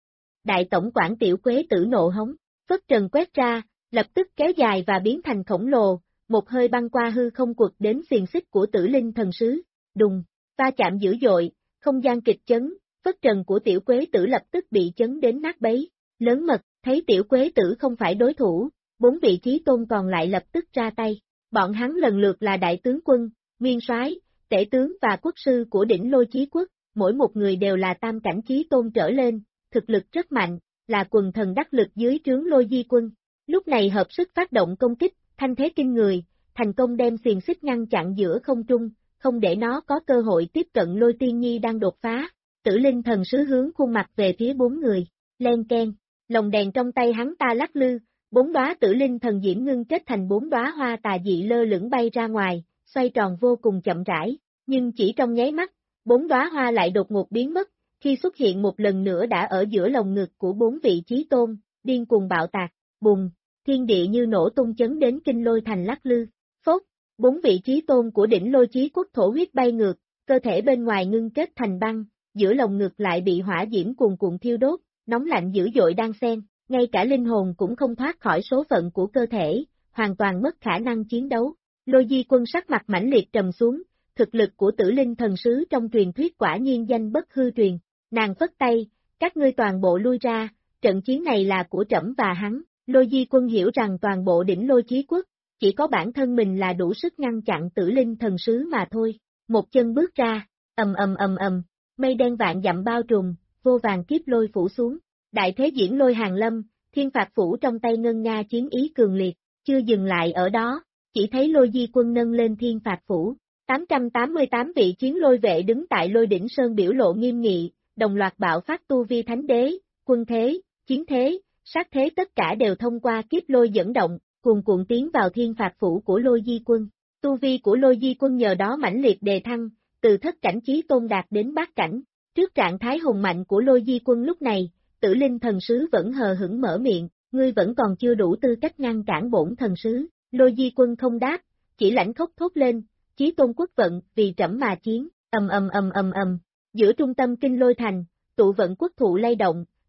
Speaker 2: Đại tổng quản Tiểu Quế Tử nộ hống, phất trần quét ra, lập tức kéo dài và biến thành khổng lồ, một hơi băng qua hư không quật đến xiềng xích của Tử Linh thần sứ. Đùng, va chạm dữ dội, không gian kịch chấn, phất trần của Tiểu Quế Tử lập tức bị chấn đến nát bấy. Lớn mật, thấy Tiểu Quế Tử không phải đối thủ, 4 vị chí tôn còn lại lập tức ra tay. Bọn hắn lần lượt là đại tướng quân, nguyên soái, tể tướng và quốc sư của đỉnh Lôi Chí Quốc, mỗi một người đều là tam cảnh chí tôn trở lên, thực lực rất mạnh, là quần thần đắc lực dưới trướng Lôi Di Quân. Lúc này hợp sức phát động công kích, thanh thế kinh người, thành công đem xiềng xích ngăn chặn giữa không trung, không để nó có cơ hội tiếp cận Lôi Tiên Nhi đang đột phá. Tử Linh thần sứ hướng khuôn mặt về phía 4 người, len keng, lồng đèn trong tay hắn ta lắc lư. 4 đóa Tử Linh thần diễm ngưng kết thành 4 đóa hoa tà dị lơ lửng bay ra ngoài, xoay tròn vô cùng chậm rãi, nhưng chỉ trong nháy mắt, 4 đóa hoa lại đột ngột biến mất, khi xuất hiện một lần nữa đã ở giữa lồng ngực của 4 vị chí tôn, điên cuồng bạo tạc, bùng, thiên địa như nổ tung chấn đến Kinh Lôi Thành lắc lư. Phốt, 4 vị chí tôn của đỉnh Lôi Chí Quốc thổ huyết bay ngược, cơ thể bên ngoài ngưng kết thành băng, giữa lồng ngực lại bị hỏa diễm cuồn cuộn thiêu đốt, nóng lạnh dữ dội đan xen. Ngay cả linh hồn cũng không thoát khỏi số phận của cơ thể, hoàn toàn mất khả năng chiến đấu. Lôi Di Quân sắc mặt mãnh liệt trầm xuống, thực lực của Tử Linh thần sứ trong truyền thuyết quả nhiên danh bất hư truyền. Nàng phất tay, các ngươi toàn bộ lui ra, trận chiến này là của trẫm và hắn. Lôi Di Quân hiểu rằng toàn bộ đỉnh Lôi Chí Quốc, chỉ có bản thân mình là đủ sức ngăn chặn Tử Linh thần sứ mà thôi. Một chân bước ra, ầm, mây đen vạn dặm bao trùm, vô vàng kiếp lôi phủ xuống. Đại thế diễn lôi hàng lâm, Thiên Phạt Phủ trong tay ngân nga chiến ý cường liệt, chưa dừng lại ở đó, chỉ thấy Lôi Di Quân nâng lên Thiên Phạt Phủ, 888 vị chiến lôi vệ đứng tại Lôi Đỉnh Sơn biểu lộ nghiêm nghị, đồng loạt bạo phát tu vi thánh đế, quân thế, chiến thế, sát thế tất cả đều thông qua kiếp lôi dẫn động, cuồn cuộn tiến vào Thiên Phạt Phủ của Lôi Di Quân. Tu vi của Lôi Di Quân nhờ đó mãnh liệt đề thăng, từ thất cảnh chí tôn đạt đến bát cảnh, trước trạng thái hùng mạnh của Lôi Di Quân lúc này. Tử Linh thần sứ vẫn hờ hững mở miệng, ngươi vẫn còn chưa đủ tư cách ngăn cản bổn thần sứ. Lôi Di Quân không đáp, chỉ lãnh khốc thốt lên, chí tôn quốc vận, vì trẫm mà chiến, ầm. Giữa trung tâm Kinh Lôi Thành, tụ vận quốc thụ lay động,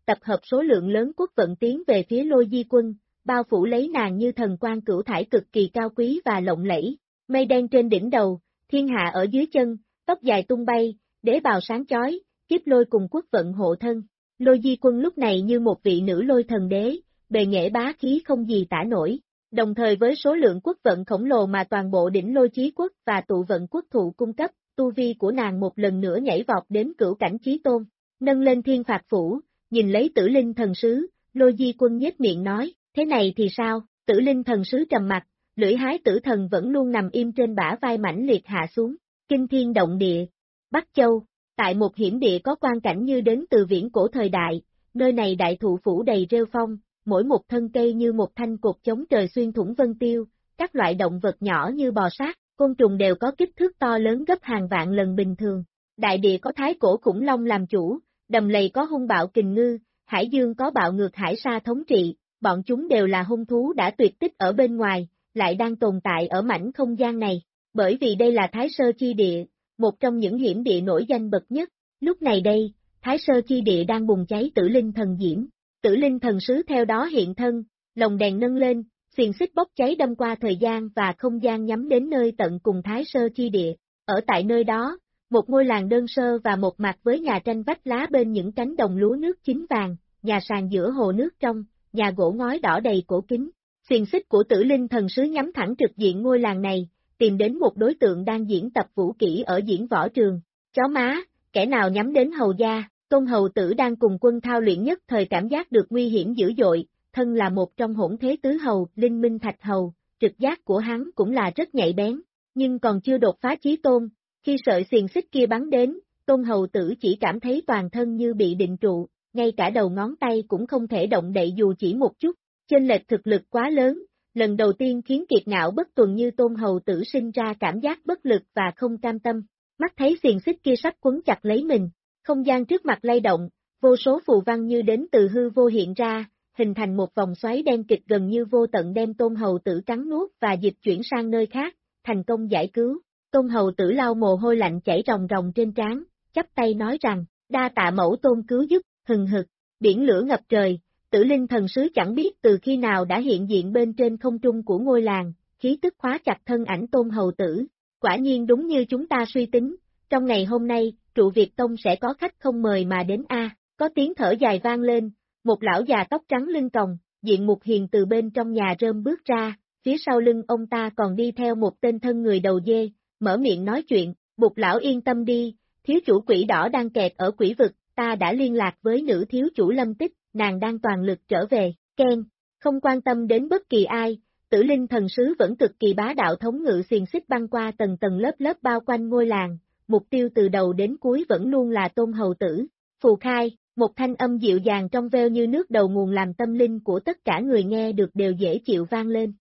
Speaker 2: tập hợp số lượng lớn quốc vận tiến về phía Lôi Di Quân, bao phủ lấy nàng như thần quan cửu thải cực kỳ cao quý và lộng lẫy, mây đen trên đỉnh đầu, thiên hạ ở dưới chân, tóc dài tung bay, đế bào sáng chói, kiếp lôi cùng quốc vận hộ thân. Lôi Di Quân lúc này như một vị nữ lôi thần đế, bề nghệ bá khí không gì tả nổi. Đồng thời với số lượng quốc vận khổng lồ mà toàn bộ đỉnh lôi chí quốc và tụ vận quốc thụ cung cấp, tu vi của nàng một lần nữa nhảy vọt đến cửu cảnh chí tôn, nâng lên thiên phạt phủ, nhìn lấy Tử Linh thần sứ, Lôi Di Quân nhếch miệng nói, thế này thì sao? Tử Linh thần sứ trầm mặt, lưỡi hái tử thần vẫn luôn nằm im trên bả vai mãnh liệt hạ xuống, kinh thiên động địa. Bắc Châu, tại một hiểm địa có quan cảnh như đến từ viễn cổ thời đại, nơi này đại thụ phủ đầy rêu phong, mỗi một thân cây như một thanh cột chống trời xuyên thủng vân tiêu, các loại động vật nhỏ như bò sát, côn trùng đều có kích thước to lớn gấp hàng vạn lần bình thường. Đại địa có thái cổ khủng long làm chủ, đầm lầy có hung bạo kình ngư, hải dương có bạo ngược hải sa thống trị, bọn chúng đều là hung thú đã tuyệt tích ở bên ngoài, lại đang tồn tại ở mảnh không gian này, bởi vì đây là Thái Sơ Chi Địa, một trong những hiểm địa nổi danh bậc nhất. Lúc này đây, Thái Sơ Chi Địa đang bùng cháy Tử Linh thần diễm, Tử Linh thần sứ theo đó hiện thân, lồng đèn nâng lên, xiềng xích bốc cháy đâm qua thời gian và không gian nhắm đến nơi tận cùng Thái Sơ Chi Địa. Ở tại nơi đó, một ngôi làng đơn sơ và một mặt với nhà tranh vách lá bên những cánh đồng lúa nước chín vàng, nhà sàn giữa hồ nước trong, nhà gỗ ngói đỏ đầy cổ kính. Xiềng xích của Tử Linh thần sứ nhắm thẳng trực diện ngôi làng này, tìm đến một đối tượng đang diễn tập vũ kỹ ở diễn võ trường. Chó má, kẻ nào nhắm đến hầu gia, Tôn hầu tử đang cùng quân thao luyện nhất thời cảm giác được nguy hiểm dữ dội, thân là một trong hỗn thế tứ hầu, Linh Minh Thạch hầu, trực giác của hắn cũng là rất nhạy bén, nhưng còn chưa đột phá chí tôn, khi sợi xiềng xích kia bắn đến, Tôn hầu tử chỉ cảm thấy toàn thân như bị định trụ, ngay cả đầu ngón tay cũng không thể động đậy dù chỉ một chút, chênh lệch thực lực quá lớn, lần đầu tiên khiến kiệt ngạo bất tuần như Tôn hầu tử sinh ra cảm giác bất lực và không cam tâm, mắt thấy xiềng xích kia sắp quấn chặt lấy mình, không gian trước mặt lay động, vô số phù văn như đến từ hư vô hiện ra, hình thành một vòng xoáy đen kịch gần như vô tận đem Tôn hầu tử cắn nuốt và dịch chuyển sang nơi khác, thành công giải cứu. Tôn hầu tử lau mồ hôi lạnh chảy ròng ròng trên trán, chắp tay nói rằng, đa tạ mẫu tôn cứu giúp, hừng hực, biển lửa ngập trời, Tử Linh thần sứ chẳng biết từ khi nào đã hiện diện bên trên không trung của ngôi làng, khí tức khóa chặt thân ảnh Tôn hầu tử, quả nhiên đúng như chúng ta suy tính, trong ngày hôm nay, trụ Việt Tông sẽ có khách không mời mà đến có tiếng thở dài vang lên, một lão già tóc trắng lưng còng, diện mục hiền từ bên trong nhà rơm bước ra, phía sau lưng ông ta còn đi theo một tên thân người đầu dê, mở miệng nói chuyện, Bụt lão yên tâm đi, thiếu chủ quỷ đỏ đang kẹt ở quỷ vực, ta đã liên lạc với nữ thiếu chủ Lâm Tích, nàng đang toàn lực trở về, Ken, không quan tâm đến bất kỳ ai, Tử Linh thần sứ vẫn cực kỳ bá đạo thống ngự xiềng xích băng qua tầng tầng lớp lớp bao quanh ngôi làng, mục tiêu từ đầu đến cuối vẫn luôn là Tôn hầu tử. Phù khai, một thanh âm dịu dàng trong veo như nước đầu nguồn làm tâm linh của tất cả người nghe được đều dễ chịu vang lên,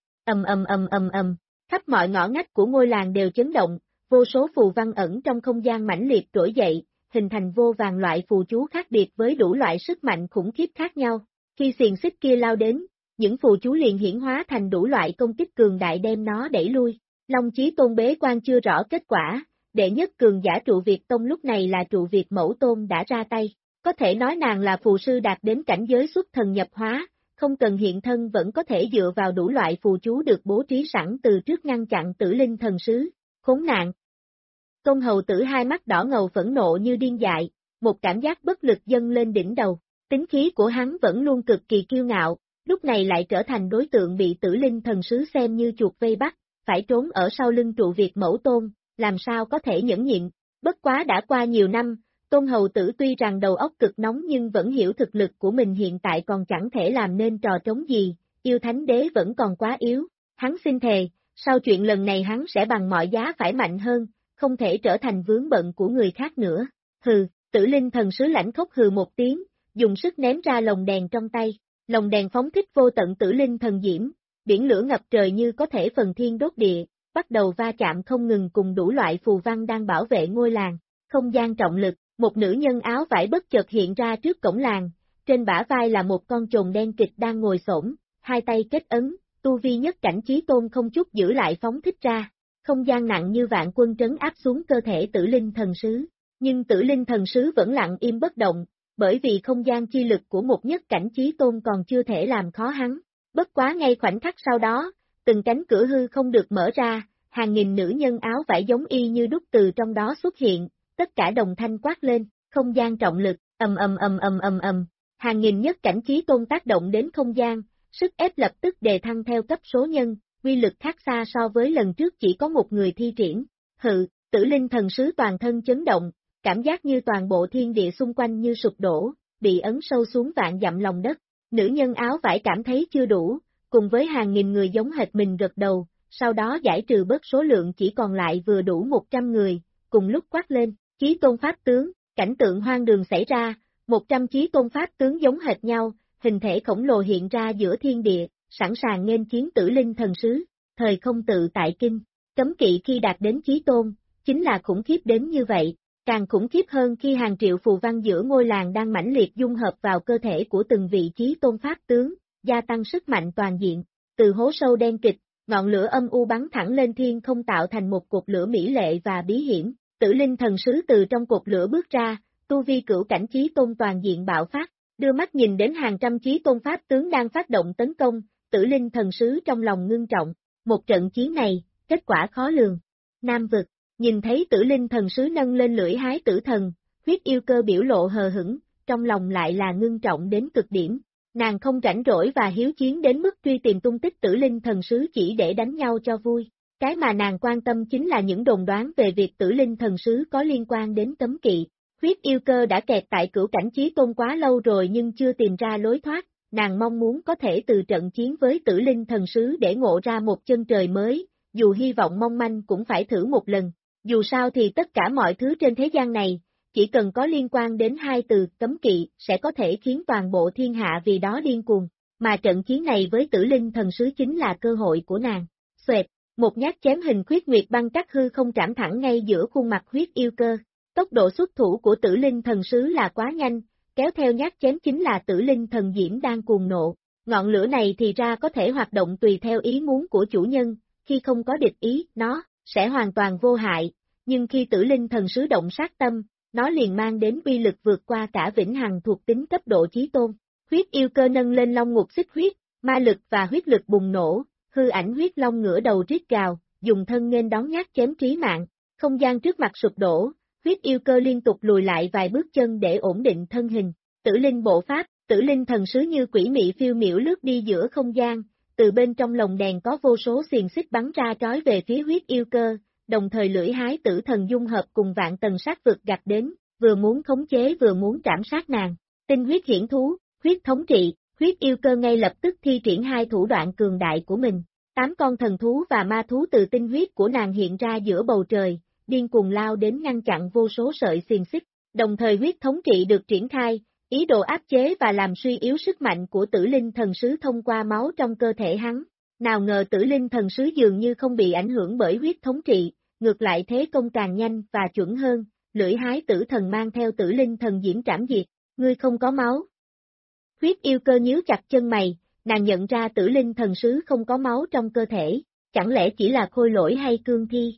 Speaker 2: khắp mọi ngõ ngách của ngôi làng đều chấn động, vô số phù văn ẩn trong không gian mãnh liệt trỗi dậy, hình thành vô vàn loại phù chú khác biệt với đủ loại sức mạnh khủng khiếp khác nhau. Khi xiềng xích kia lao đến, những phù chú liền hiển hóa thành đủ loại công kích cường đại đem nó đẩy lui. Long Chí Tôn bế quan chưa rõ kết quả, đệ nhất cường giả trụ Việt Tông lúc này là trụ Việt Mẫu Tôn đã ra tay. Có thể nói nàng là phù sư đạt đến cảnh giới xuất thần nhập hóa, không cần hiện thân vẫn có thể dựa vào đủ loại phù chú được bố trí sẵn từ trước ngăn chặn Tử Linh thần sứ. Khốn nạn! Tôn hầu tử hai mắt đỏ ngầu phẫn nộ như điên dại, một cảm giác bất lực dâng lên đỉnh đầu, tính khí của hắn vẫn luôn cực kỳ kiêu ngạo, lúc này lại trở thành đối tượng bị Tử Linh thần sứ xem như chuột vây bắt, phải trốn ở sau lưng trụ Việt Mẫu Tôn, làm sao có thể nhẫn nhịn, bất quá đã qua nhiều năm, Tôn hầu tử tuy rằng đầu óc cực nóng nhưng vẫn hiểu thực lực của mình hiện tại còn chẳng thể làm nên trò trống gì, yêu thánh đế vẫn còn quá yếu, hắn xin thề, sau chuyện lần này hắn sẽ bằng mọi giá phải mạnh hơn, không thể trở thành vướng bận của người khác nữa. Hừ, Tử Linh thần sứ lãnh khốc hừ một tiếng, dùng sức ném ra lồng đèn trong tay, lồng đèn phóng thích vô tận Tử Linh thần diễm, biển lửa ngập trời như có thể phần thiên đốt địa, bắt đầu va chạm không ngừng cùng đủ loại phù văn đang bảo vệ ngôi làng. Không gian trọng lực, một nữ nhân áo vải bất chợt hiện ra trước cổng làng, trên bả vai là một con trồn đen kịch đang ngồi xổm, hai tay kết ấn, tu vi nhất cảnh chí tôn không chút giữ lại phóng thích ra. Không gian nặng như vạn quân trấn áp xuống cơ thể Tử Linh thần sứ, nhưng Tử Linh thần sứ vẫn lặng im bất động, bởi vì không gian chi lực của một nhất cảnh chí tôn còn chưa thể làm khó hắn. Bất quá ngay khoảnh khắc sau đó, từng cánh cửa hư không được mở ra, hàng nghìn nữ nhân áo vải giống y như đúc từ trong đó xuất hiện, tất cả đồng thanh quát lên, không gian trọng lực, ầm ầm ầm ầm ầm ầm, hàng nghìn nhất cảnh chí tôn tác động đến không gian, sức ép lập tức đề thăng theo cấp số nhân, uy lực khác xa so với lần trước chỉ có một người thi triển. Hự, Tử Linh thần sứ toàn thân chấn động, cảm giác như toàn bộ thiên địa xung quanh như sụp đổ, bị ấn sâu xuống vạn dặm lòng đất. Nữ nhân áo vải cảm thấy chưa đủ, cùng với hàng nghìn người giống hệt mình gật đầu, sau đó giải trừ bớt số lượng chỉ còn lại vừa đủ 100 người, cùng lúc quát lên, chí tôn pháp tướng, cảnh tượng hoang đường xảy ra, 100 chí tôn pháp tướng giống hệt nhau, hình thể khổng lồ hiện ra giữa thiên địa, sẵn sàng nghênh chiến Tử Linh thần sứ, thời không tự tại kinh, cấm kỵ khi đạt đến chí tôn, chính là khủng khiếp đến như vậy. Càng khủng khiếp hơn khi hàng triệu phù văn giữa ngôi làng đang mãnh liệt dung hợp vào cơ thể của từng vị chí tôn pháp tướng, gia tăng sức mạnh toàn diện. Từ hố sâu đen kịch, ngọn lửa âm u bắn thẳng lên thiên không tạo thành một cột lửa mỹ lệ và bí hiểm. Tử Linh thần sứ từ trong cột lửa bước ra, tu vi cửu cảnh chí tôn toàn diện bạo phát, đưa mắt nhìn đến hàng trăm chí tôn pháp tướng đang phát động tấn công, Tử Linh thần sứ trong lòng ngưng trọng. Một trận chiến này, kết quả khó lường. Nam vực. Nhìn thấy Tử Linh thần sứ nâng lên lưỡi hái tử thần, huyết yêu cơ biểu lộ hờ hững, trong lòng lại là ngưng trọng đến cực điểm. Nàng không rảnh rỗi và hiếu chiến đến mức truy tìm tung tích Tử Linh thần sứ chỉ để đánh nhau cho vui. Cái mà nàng quan tâm chính là những đồn đoán về việc Tử Linh thần sứ có liên quan đến cấm kỵ. Huyết yêu cơ đã kẹt tại cửu cảnh chí tôn quá lâu rồi nhưng chưa tìm ra lối thoát, nàng mong muốn có thể từ trận chiến với Tử Linh thần sứ để ngộ ra một chân trời mới, dù hy vọng mong manh cũng phải thử một lần. Dù sao thì tất cả mọi thứ trên thế gian này, chỉ cần có liên quan đến hai từ cấm kỵ sẽ có thể khiến toàn bộ thiên hạ vì đó điên cuồng, mà trận chiến này với Tử Linh thần sứ chính là cơ hội của nàng. Xoẹt, một nhát chém hình khuyết nguyệt băng cắt hư không trảm thẳng ngay giữa khuôn mặt huyết yêu cơ. Tốc độ xuất thủ của Tử Linh thần sứ là quá nhanh, kéo theo nhát chém chính là Tử Linh thần diễm đang cuồng nộ. Ngọn lửa này thì ra có thể hoạt động tùy theo ý muốn của chủ nhân, khi không có địch ý, nó sẽ hoàn toàn vô hại, nhưng khi Tử Linh thần sứ động sát tâm, nó liền mang đến uy lực vượt qua cả vĩnh hằng thuộc tính cấp độ chí tôn. Huyết yêu cơ nâng lên long ngục xích huyết, ma lực và huyết lực bùng nổ, hư ảnh huyết long ngửa đầu rít gào, dùng thân nghênh đón nhát chém trí mạng. Không gian trước mặt sụp đổ, huyết yêu cơ liên tục lùi lại vài bước chân để ổn định thân hình. Tử Linh bộ pháp, Tử Linh thần sứ như quỷ mị phiêu miểu lướt đi giữa không gian, từ bên trong lồng đèn có vô số xiềng xích bắn ra trói về phía huyết yêu cơ. Đồng thời lưỡi hái tử thần dung hợp cùng vạn tầng sát vực gặt đến, vừa muốn khống chế vừa muốn trảm sát nàng. Tinh huyết hiển thú, huyết thống trị, huyết yêu cơ ngay lập tức thi triển hai thủ đoạn cường đại của mình. 8 con thần thú và ma thú từ tinh huyết của nàng hiện ra giữa bầu trời, điên cuồng lao đến ngăn chặn vô số sợi xiềng xích. Đồng thời huyết thống trị được triển khai, ý đồ áp chế và làm suy yếu sức mạnh của Tử Linh thần sứ thông qua máu trong cơ thể hắn. Nào ngờ Tử Linh thần sứ dường như không bị ảnh hưởng bởi huyết thống trị. Ngược lại thế công càng nhanh và chuẩn hơn, lưỡi hái tử thần mang theo Tử Linh thần diễm trảm diệt, ngươi không có máu. Huyết yêu cơ nhíu chặt chân mày, nàng nhận ra Tử Linh thần sứ không có máu trong cơ thể, chẳng lẽ chỉ là khôi lỗi hay cương thi?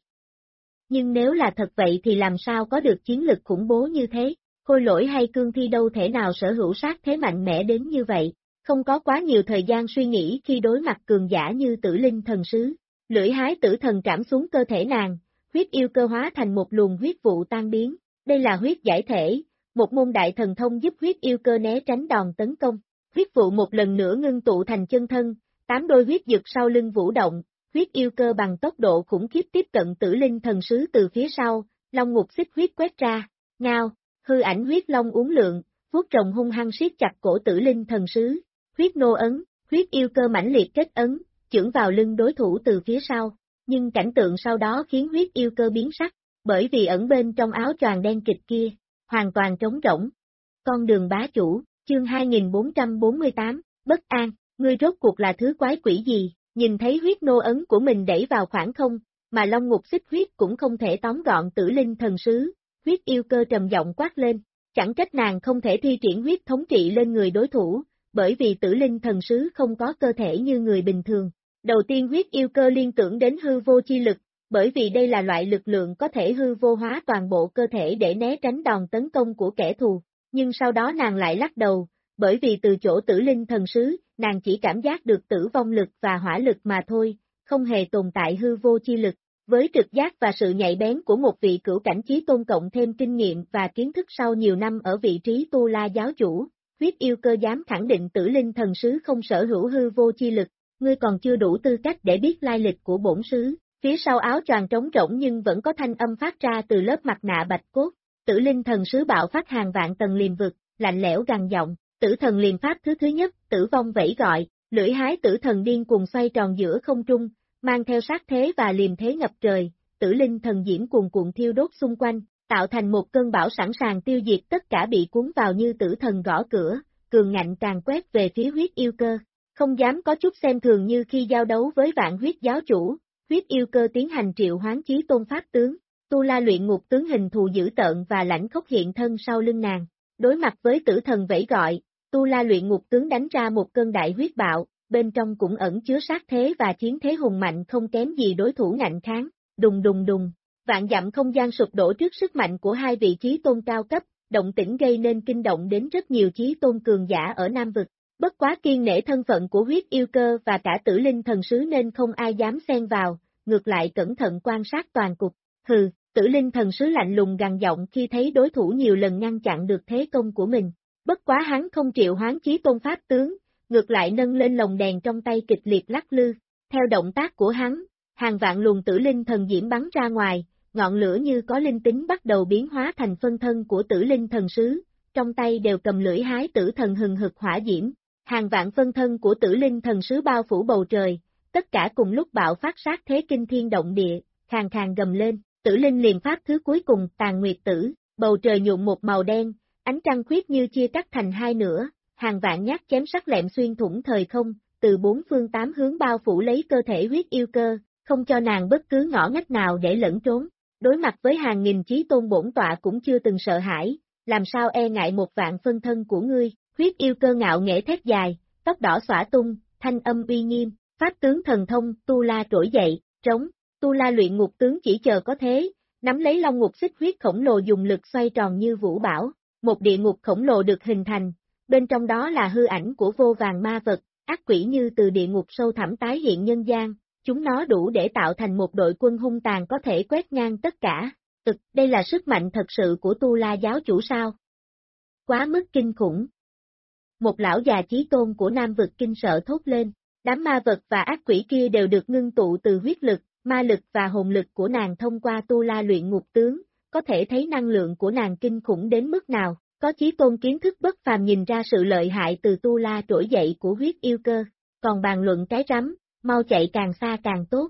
Speaker 2: Nhưng nếu là thật vậy thì làm sao có được chiến lực khủng bố như thế, khôi lỗi hay cương thi đâu thể nào sở hữu sát thế mạnh mẽ đến như vậy, không có quá nhiều thời gian suy nghĩ khi đối mặt cường giả như Tử Linh thần sứ. Lưỡi hái tử thần trảm xuống cơ thể nàng, huyết yêu cơ hóa thành một luồng huyết vụ tan biến, đây là huyết giải thể, một môn đại thần thông giúp huyết yêu cơ né tránh đòn tấn công. Huyết vụ một lần nữa ngưng tụ thành chân thân, 8 đôi huyết dực sau lưng vũ động, huyết yêu cơ bằng tốc độ khủng khiếp tiếp cận Tử Linh thần sứ từ phía sau, long ngục xích huyết quét ra, ngao, hư ảnh huyết long uốn lượn, vuốt rồng hung hăng siết chặt cổ Tử Linh thần sứ, huyết nô ấn, huyết yêu cơ mãnh liệt kết ấn, chưởng vào lưng đối thủ từ phía sau. Nhưng cảnh tượng sau đó khiến huyết yêu cơ biến sắc, bởi vì ẩn bên trong áo choàng đen kịch kia, hoàn toàn trống rỗng. Con đường bá chủ, chương 2448, bất an, ngươi rốt cuộc là thứ quái quỷ gì, nhìn thấy huyết nô ấn của mình đẩy vào khoảng không, mà long ngục xích huyết cũng không thể tóm gọn Tử Linh thần sứ, huyết yêu cơ trầm giọng quát lên, chẳng trách nàng không thể thi triển huyết thống trị lên người đối thủ, bởi vì Tử Linh thần sứ không có cơ thể như người bình thường. Đầu tiên huyết yêu cơ liên tưởng đến hư vô chi lực, bởi vì đây là loại lực lượng có thể hư vô hóa toàn bộ cơ thể để né tránh đòn tấn công của kẻ thù. Nhưng sau đó nàng lại lắc đầu, bởi vì từ chỗ Tử Linh thần sứ, nàng chỉ cảm giác được tử vong lực và hỏa lực mà thôi, không hề tồn tại hư vô chi lực. Với trực giác và sự nhạy bén của một vị cửu cảnh chí tôn cộng thêm kinh nghiệm và kiến thức sau nhiều năm ở vị trí Tu La giáo chủ, huyết yêu cơ dám khẳng định Tử Linh thần sứ không sở hữu hư vô chi lực, ngươi còn chưa đủ tư cách để biết lai lịch của bổn sứ. Phía sau áo choàng trống rỗng nhưng vẫn có thanh âm phát ra từ lớp mặt nạ bạch cốt. Tử Linh thần sứ bạo phát hàng vạn tầng liềm vực, lạnh lẽo gằn giọng, tử thần liềm pháp thứ nhất, tử vong vẫy gọi, lưỡi hái tử thần điên cuồng xoay tròn giữa không trung, mang theo sát thế và liềm thế ngập trời, Tử Linh thần diễm cuồn cuộn thiêu đốt xung quanh, tạo thành một cơn bão sẵn sàng tiêu diệt tất cả bị cuốn vào như tử thần gõ cửa, cường ngạnh càng quét về phía huyết yêu cơ, không dám có chút xem thường như khi giao đấu với vạn huyết giáo chủ, huyết yêu cơ tiến hành triệu hoán chí tôn pháp tướng, Tu La luyện ngục tướng hình thù dữ tợn và lãnh khốc hiện thân sau lưng nàng, đối mặt với tử thần vẫy gọi, Tu La luyện ngục tướng đánh ra một cơn đại huyết bạo, bên trong cũng ẩn chứa sát thế và chiến thế hùng mạnh không kém gì đối thủ ngạnh kháng, đùng đùng đùng, vạn dặm không gian sụp đổ trước sức mạnh của hai vị chí tôn cao cấp, động tĩnh gây nên kinh động đến rất nhiều chí tôn cường giả ở Nam Vực. Bất quá kiên nể thân phận của huyết yêu cơ và cả Tử Linh thần sứ nên không ai dám xen vào, ngược lại cẩn thận quan sát toàn cục. Hừ, Tử Linh thần sứ lạnh lùng gằn giọng khi thấy đối thủ nhiều lần ngăn chặn được thế công của mình. Bất quá hắn không triệu hoán chí tôn pháp tướng, ngược lại nâng lên lồng đèn trong tay kịch liệt lắc lư. Theo động tác của hắn, hàng vạn luồng Tử Linh thần diễm bắn ra ngoài, ngọn lửa như có linh tính bắt đầu biến hóa thành phân thân của Tử Linh thần sứ, trong tay đều cầm lưỡi hái tử thần hừng hực hỏa diễm. Hàng vạn phân thân của Tử Linh thần sứ bao phủ bầu trời, tất cả cùng lúc bạo phát sát thế kinh thiên động địa, khàn khàn gầm lên, Tử Linh liềm pháp thứ cuối cùng, Tàn Nguyệt Tử, bầu trời nhuộm một màu đen, ánh trăng khuyết như chia cắt thành hai nửa, hàng vạn nhát chém sắc lẹm xuyên thủng thời không, từ bốn phương tám hướng bao phủ lấy cơ thể huyết yêu cơ, không cho nàng bất cứ ngõ ngách nào để lẫn trốn. Đối mặt với hàng nghìn chí tôn bổn tọa cũng chưa từng sợ hãi, làm sao e ngại một vạn phân thân của ngươi, huyết yêu cơ ngạo nghễ thét dài, tóc đỏ xõa tung, thanh âm uy nghiêm, pháp tướng thần thông, Tu La trỗi dậy, trống, Tu La luyện ngục tướng chỉ chờ có thế, nắm lấy long ngục xích huyết khổng lồ dùng lực xoay tròn như vũ bão, một địa ngục khổng lồ được hình thành, bên trong đó là hư ảnh của vô vàn ma vật, ác quỷ như từ địa ngục sâu thẳm tái hiện nhân gian, chúng nó đủ để tạo thành một đội quân hung tàn có thể quét ngang tất cả. Đây là sức mạnh thật sự của Tu La giáo chủ sao? Quá mức kinh khủng. Một lão già chí tôn của Nam Vực kinh sợ thốt lên, đám ma vật và ác quỷ kia đều được ngưng tụ từ huyết lực, ma lực và hồn lực của nàng thông qua Tu La luyện ngục tướng, có thể thấy năng lượng của nàng kinh khủng đến mức nào, có chí tôn kiến thức bất phàm nhìn ra sự lợi hại từ Tu La trỗi dậy của huyết yêu cơ, còn bàn luận cái rắm, mau chạy càng xa càng tốt.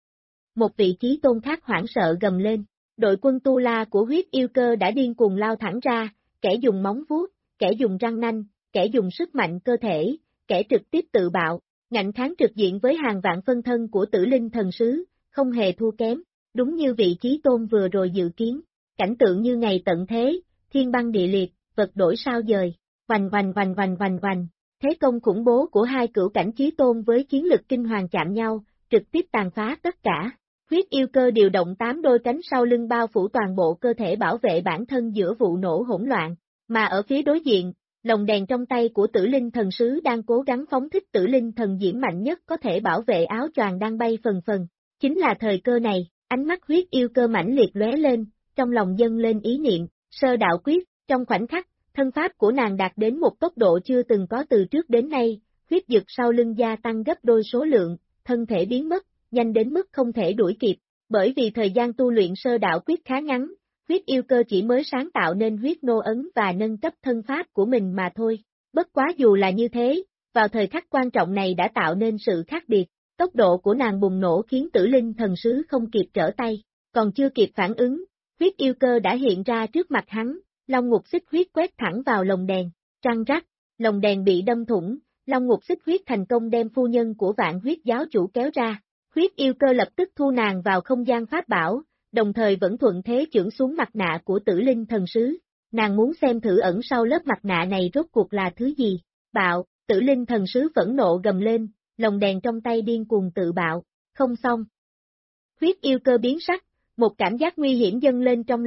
Speaker 2: Một vị chí tôn khác hoảng sợ gầm lên, đội quân Tu La của huyết yêu cơ đã điên cuồng lao thẳng ra, kẻ dùng móng vuốt, kẻ dùng răng nanh, kẻ dùng sức mạnh cơ thể, kẻ trực tiếp tự bạo, ngạnh kháng trực diện với hàng vạn phân thân của Tử Linh thần sứ, không hề thua kém, đúng như vị chí tôn vừa rồi dự kiến, cảnh tượng như ngày tận thế, thiên băng địa liệt, vật đổi sao dời, hoành hoành hoành hoành hoành hoành, thế công khủng bố của hai cửu cảnh chí tôn với chiến lực kinh hoàng chạm nhau, trực tiếp tàn phá tất cả. Huyết yêu cơ điều động 8 đôi cánh sau lưng bao phủ toàn bộ cơ thể bảo vệ bản thân giữa vụ nổ hỗn loạn, mà ở phía đối diện, lồng đèn trong tay của Tử Linh thần sứ đang cố gắng phóng thích Tử Linh thần diễm mạnh nhất có thể bảo vệ áo choàng đang bay phần phần. Chính là thời cơ này, ánh mắt huyết yêu cơ mãnh liệt lóe lên, trong lòng dâng lên ý niệm, sơ đạo quyết, trong khoảnh khắc, thân pháp của nàng đạt đến một tốc độ chưa từng có từ trước đến nay, huyết dực sau lưng gia tăng gấp đôi số lượng, thân thể biến mất, nhanh đến mức không thể đuổi kịp, bởi vì thời gian tu luyện sơ đạo quyết khá ngắn, huyết yêu cơ chỉ mới sáng tạo nên huyết nô ấn và nâng cấp thân pháp của mình mà thôi. Bất quá dù là như thế, vào thời khắc quan trọng này đã tạo nên sự khác biệt, tốc độ của nàng bùng nổ khiến Tử Linh thần sứ không kịp trở tay, còn chưa kịp phản ứng, huyết yêu cơ đã hiện ra trước mặt hắn, long ngục xích huyết quét thẳng vào lồng đèn, trăng rắc, lồng đèn bị đâm thủng, long ngục xích huyết thành công đem phu nhân của vạn huyết giáo chủ kéo ra, huyết yêu cơ lập tức thu nàng vào không gian pháp bảo, đồng thời vẫn thuận thế chưởng xuống mặt nạ của Tử Linh thần sứ, nàng muốn xem thử ẩn sau lớp mặt nạ này rốt cuộc là thứ gì, bạo, Tử Linh thần sứ phẫn nộ gầm lên, lồng đèn trong tay điên cuồng tự bạo, không xong. Huyết yêu cơ biến sắc, một cảm giác nguy hiểm dâng lên trong lòng,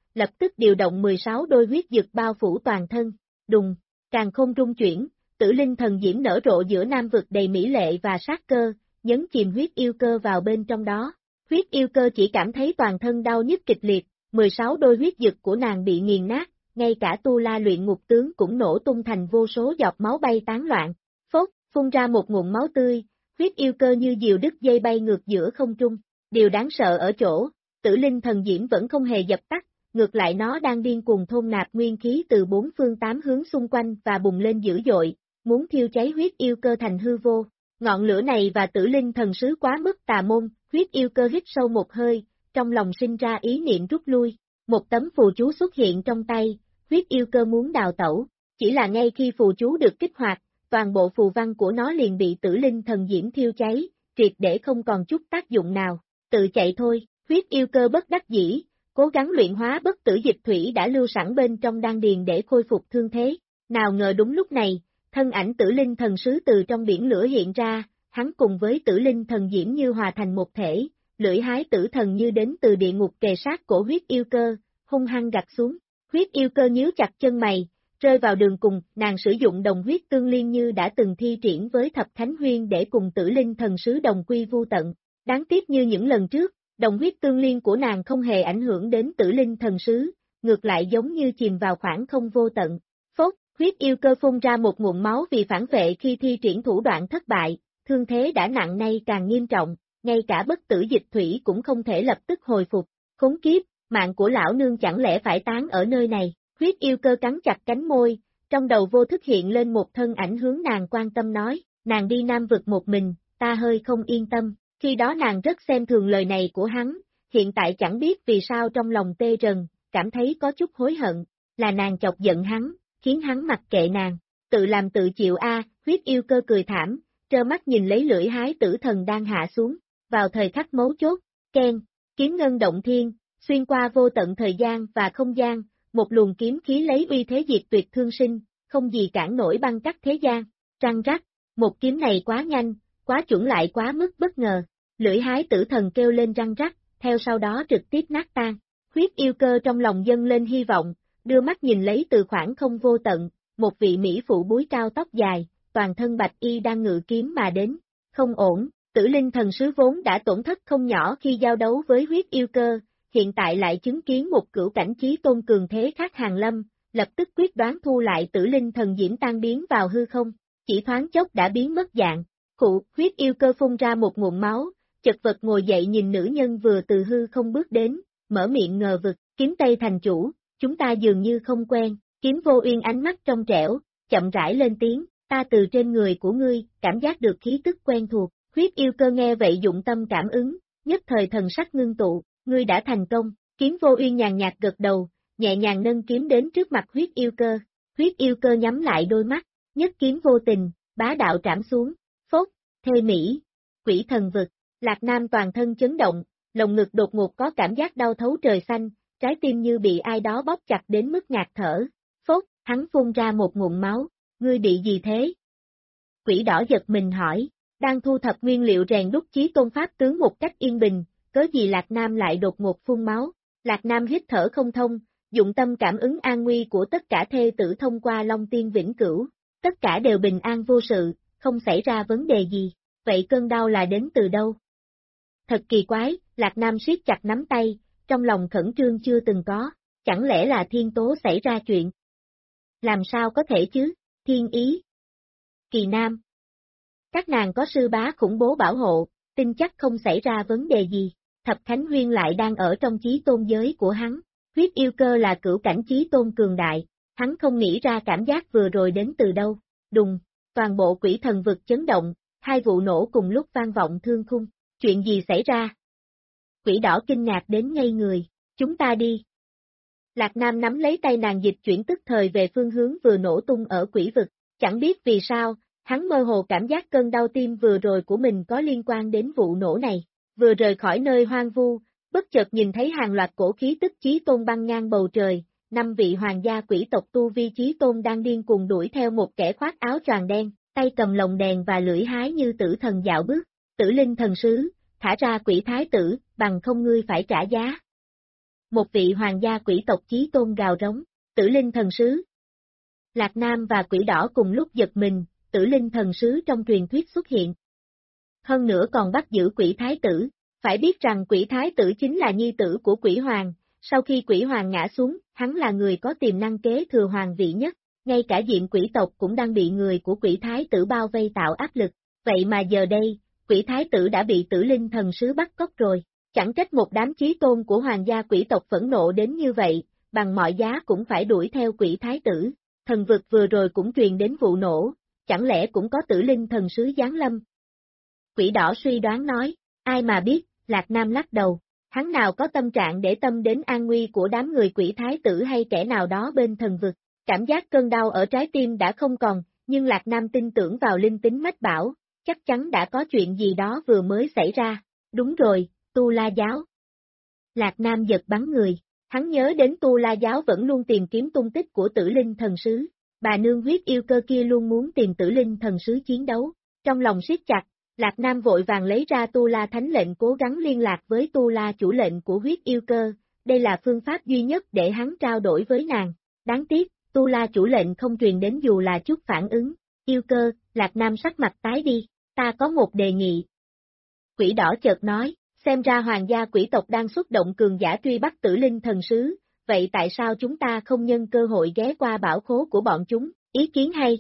Speaker 2: lập tức điều động 16 đôi huyết dực bao phủ toàn thân, đùng, càn khôn rung chuyển, tử linh thần diễm nở rộ giữa nam vực đầy mỹ lệ và sát cơ, nhấn chìm huyết yêu cơ vào bên trong đó. Huyết yêu cơ chỉ cảm thấy toàn thân đau nhức kịch liệt, 16 đôi huyết dực của nàng bị nghiền nát, ngay cả tu la luyện ngục tướng cũng nổ tung thành vô số giọt máu bay tán loạn. Phốt, phun ra một nguồn máu tươi, huyết yêu cơ như diều đứt dây bay ngược giữa không trung. Điều đáng sợ ở chỗ, tử linh thần diễm vẫn không hề dập tắt, ngược lại nó đang điên cuồng thôn nạp nguyên khí từ bốn phương tám hướng xung quanh và bùng lên dữ dội, muốn thiêu cháy huyết yêu cơ thành hư vô. Ngọn lửa này và tử linh thần sứ quá mức tà môn, huyết yêu cơ hít sâu một hơi, trong lòng sinh ra ý niệm rút lui. Một tấm phù chú xuất hiện trong tay, huyết yêu cơ muốn đào tẩu, chỉ là ngay khi phù chú được kích hoạt, toàn bộ phù văn của nó liền bị tử linh thần diễm thiêu cháy, triệt để không còn chút tác dụng nào. Tự chạy thôi, huyết yêu cơ bất đắc dĩ, cố gắng luyện hóa bất tử dịch thủy đã lưu sẵn bên trong đan điền để khôi phục thương thế. Nào ngờ đúng lúc này, thân ảnh tử linh thần sứ từ trong biển lửa hiện ra, hắn cùng với tử linh thần diễm như hòa thành một thể, lưỡi hái tử thần như đến từ địa ngục kề sát cổ huyết yêu cơ, hung hăng gặt xuống. Huyết yêu cơ nhíu chặt chân mày, rơi vào đường cùng, nàng sử dụng đồng huyết tương liên như đã từng thi triển với Thập Thánh Huyên để cùng tử linh thần sứ đồng quy vu tận. Đáng tiếc như những lần trước, đồng huyết tương liên của nàng không hề ảnh hưởng đến tử linh thần sứ, ngược lại giống như chìm vào khoảng không vô tận. Phốt, huyết yêu cơ phun ra một nguồn máu vì phản vệ khi thi triển thủ đoạn thất bại, thương thế đã nặng nay càng nghiêm trọng, ngay cả bất tử dịch thủy cũng không thể lập tức hồi phục. Khốn kiếp, mạng của lão nương chẳng lẽ phải tán ở nơi này, huyết yêu cơ cắn chặt cánh môi, trong đầu vô thức hiện lên một thân ảnh hướng nàng quan tâm nói, nàng đi Nam vực một mình, ta hơi không yên tâm. Khi đó nàng rất xem thường lời này của hắn, hiện tại chẳng biết vì sao trong lòng tê rần, cảm thấy có chút hối hận, là nàng chọc giận hắn, khiến hắn mặc kệ nàng, tự làm tự chịu huyết yêu cơ cười thảm, trơ mắt nhìn lấy lưỡi hái tử thần đang hạ xuống, vào thời khắc mấu chốt, keng, kiếm ngân động thiên, xuyên qua vô tận thời gian và không gian, một luồng kiếm khí lấy uy thế diệt tuyệt thương sinh, không gì cản nổi băng cắt thế gian, răng rắc, một kiếm này quá nhanh, quá chuẩn lại quá mức bất ngờ. Lưỡi hái tử thần kêu lên răng rắc, theo sau đó trực tiếp nát tan. Huyết yêu cơ trong lòng dâng lên hy vọng, đưa mắt nhìn lấy từ khoảng không vô tận, một vị mỹ phụ búi cao tóc dài, toàn thân bạch y đang ngự kiếm mà đến. Không ổn, tử linh thần sứ vốn đã tổn thất không nhỏ khi giao đấu với huyết yêu cơ, hiện tại lại chứng kiến một cửu cảnh chí tôn cường thế khác hàng lâm, lập tức quyết đoán thu lại tử linh thần diễm tan biến vào hư không, chỉ thoáng chốc đã biến mất dạng. Khụ, huyết yêu cơ phun ra một nguồn máu, chật vật ngồi dậy nhìn nữ nhân vừa từ hư không bước đến, mở miệng ngờ vực, kiếm Tây thành chủ, chúng ta dường như không quen, kiếm vô uyên ánh mắt trong trẻo, chậm rãi lên tiếng, ta từ trên người của ngươi, cảm giác được khí tức quen thuộc, huyết yêu cơ nghe vậy dụng tâm cảm ứng, nhất thời thần sắc ngưng tụ, ngươi đã thành công, kiếm vô uyên nhàn nhạt gật đầu, nhẹ nhàng nâng kiếm đến trước mặt huyết yêu cơ nhắm lại đôi mắt, nhất kiếm vô tình, bá đạo trảm xuống, phốt, thê mỹ, quỷ thần vực. Lạc Nam toàn thân chấn động, lồng ngực đột ngột có cảm giác đau thấu trời xanh, trái tim như bị ai đó bóp chặt đến mức ngạt thở. Phốt, hắn phun ra một ngụm máu, ngươi bị gì thế? Quỷ đỏ giật mình hỏi, đang thu thập nguyên liệu rèn đúc chí tôn pháp tướng một cách yên bình, cớ gì Lạc Nam lại đột ngột phun máu? Lạc Nam hít thở không thông, dụng tâm cảm ứng an nguy của tất cả thê tử thông qua Long Tiên Vĩnh Cửu, tất cả đều bình an vô sự, không xảy ra vấn đề gì, vậy cơn đau là đến từ đâu? Thật kỳ quái, Lạc Nam siết chặt nắm tay, trong lòng khẩn trương chưa từng có, chẳng lẽ là thiên tố xảy ra chuyện? Làm sao có thể chứ, thiên ý. Kỳ Nam. Các nàng có sư bá khủng bố bảo hộ, tin chắc không xảy ra vấn đề gì, Thập Khánh Huyên lại đang ở trong chí tôn giới của hắn, huyết yêu cơ là cửu cảnh chí tôn cường đại, hắn không nghĩ ra cảm giác vừa rồi đến từ đâu, đùng, toàn bộ quỷ thần vực chấn động, hai vụ nổ cùng lúc vang vọng thương khung. Chuyện gì xảy ra? Quỷ đỏ kinh ngạc đến ngây người, chúng ta đi. Lạc Nam nắm lấy tay nàng dịch chuyển tức thời về phương hướng vừa nổ tung ở quỷ vực, chẳng biết vì sao, hắn mơ hồ cảm giác cơn đau tim vừa rồi của mình có liên quan đến vụ nổ này, vừa rời khỏi nơi hoang vu, bất chợt nhìn thấy hàng loạt cổ khí tức chí tôn băng ngang bầu trời, 5 vị hoàng gia quỷ tộc tu vi chí tôn đang điên cuồng đuổi theo một kẻ khoác áo choàng đen, tay cầm lồng đèn và lưỡi hái như tử thần dạo bước. Tử linh thần sứ, thả ra quỷ thái tử, bằng không ngươi phải trả giá. một vị hoàng gia quỷ tộc chí tôn gào rống, Tử Linh thần sứ. Lạc Nam và Quỷ Đỏ cùng lúc giật mình, Tử Linh thần sứ trong truyền thuyết xuất hiện. Hơn nữa còn bắt giữ Quỷ Thái tử, phải biết rằng Quỷ Thái tử chính là nhi tử của Quỷ Hoàng, sau khi Quỷ Hoàng ngã xuống, hắn là người có tiềm năng kế thừa hoàng vị nhất, ngay cả diện quỷ tộc cũng đang bị người của Quỷ Thái tử bao vây tạo áp lực, vậy mà giờ đây, Quỷ Thái tử đã bị Tử Linh thần sứ bắt cóc rồi, chẳng trách một đám chí tôn của hoàng gia quỷ tộc phẫn nộ đến như vậy, bằng mọi giá cũng phải đuổi theo Quỷ Thái tử, thần vực vừa rồi cũng truyền đến vụ nổ, chẳng lẽ cũng có Tử Linh thần sứ giáng lâm? Quỷ Đỏ suy đoán nói, ai mà biết, Lạc Nam lắc đầu, hắn nào có tâm trạng để tâm đến an nguy của đám người Quỷ Thái tử hay kẻ nào đó bên thần vực, cảm giác cơn đau ở trái tim đã không còn, nhưng Lạc Nam tin tưởng vào linh tính mách bảo, chắc chắn đã có chuyện gì đó vừa mới xảy ra, đúng rồi, Tu La giáo. Lạc Nam giật bắn người, hắn nhớ đến Tu La giáo vẫn luôn tìm kiếm tung tích của Tử Linh thần sứ, bà nương huyết yêu cơ kia luôn muốn tìm Tử Linh thần sứ chiến đấu, trong lòng siết chặt, Lạc Nam vội vàng lấy ra Tu La thánh lệnh cố gắng liên lạc với Tu La chủ lệnh của huyết yêu cơ, đây là phương pháp duy nhất để hắn trao đổi với nàng, đáng tiếc, Tu La chủ lệnh không truyền đến dù là chút phản ứng, yêu cơ, Lạc Nam sắc mặt tái đi, ta có một đề nghị. Quỷ Đỏ chợt nói, xem ra hoàng gia quỷ tộc đang xuất động cường giả truy bắt Tử Linh thần sứ, vậy tại sao chúng ta không nhân cơ hội ghé qua bảo khố của bọn chúng, ý kiến hay?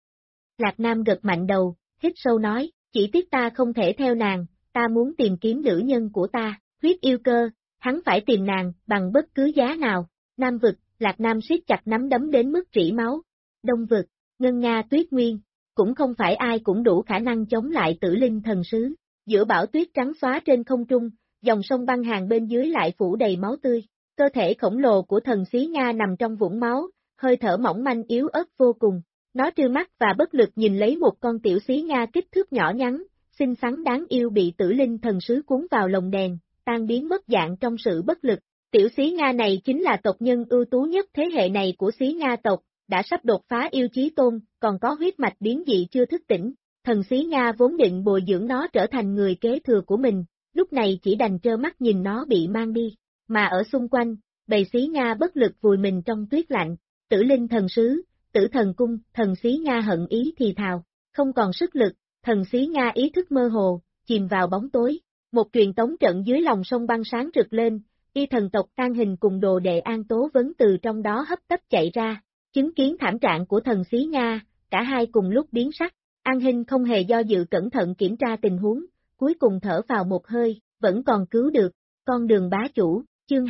Speaker 2: Lạc Nam gật mạnh đầu, hít sâu nói, chỉ tiếc ta không thể theo nàng, ta muốn tìm kiếm nữ nhân của ta, huyết yêu cơ, hắn phải tìm nàng, bằng bất cứ giá nào, Nam vực, Lạc Nam siết chặt nắm đấm đến mức rỉ máu, Đông vực, Ngân Nga Tuyết Nguyên, cũng không phải ai cũng đủ khả năng chống lại Tử Linh thần sứ, giữa bão tuyết trắng xóa trên không trung, dòng sông băng hàng bên dưới lại phủ đầy máu tươi, cơ thể khổng lồ của thần xí Nga nằm trong vũng máu, hơi thở mỏng manh yếu ớt vô cùng. Nó trư mắt và bất lực nhìn lấy một con tiểu xí Nga kích thước nhỏ nhắn, xinh xắn đáng yêu bị Tử Linh thần sứ cuốn vào lồng đèn, tan biến mất dạng trong sự bất lực. Tiểu xí Nga này chính là tộc nhân ưu tú nhất thế hệ này của xí Nga tộc, đã sắp đột phá yêu chí tôn, còn có huyết mạch biến dị chưa thức tỉnh. Thần xí Nga vốn định bồi dưỡng nó trở thành người kế thừa của mình, lúc này chỉ đành trơ mắt nhìn nó bị mang đi, mà ở xung quanh, bầy xí Nga bất lực vùi mình trong tuyết lạnh. Tử Linh thần sứ, Tử thần cung, thần xí Nga hận ý thì thào, không còn sức lực, thần xí Nga ý thức mơ hồ, chìm vào bóng tối, một truyền tống trận dưới lòng sông băng sáng rực lên, y thần tộc An Hình cùng đồ đệ An Tố Vấn từ trong đó hấp tấp chạy ra, chứng kiến thảm trạng của thần xí Nga, cả hai cùng lúc biến sắc, An Hình không hề do dự cẩn thận kiểm tra tình huống, cuối cùng thở vào một hơi, vẫn còn cứu được, con đường bá chủ, chương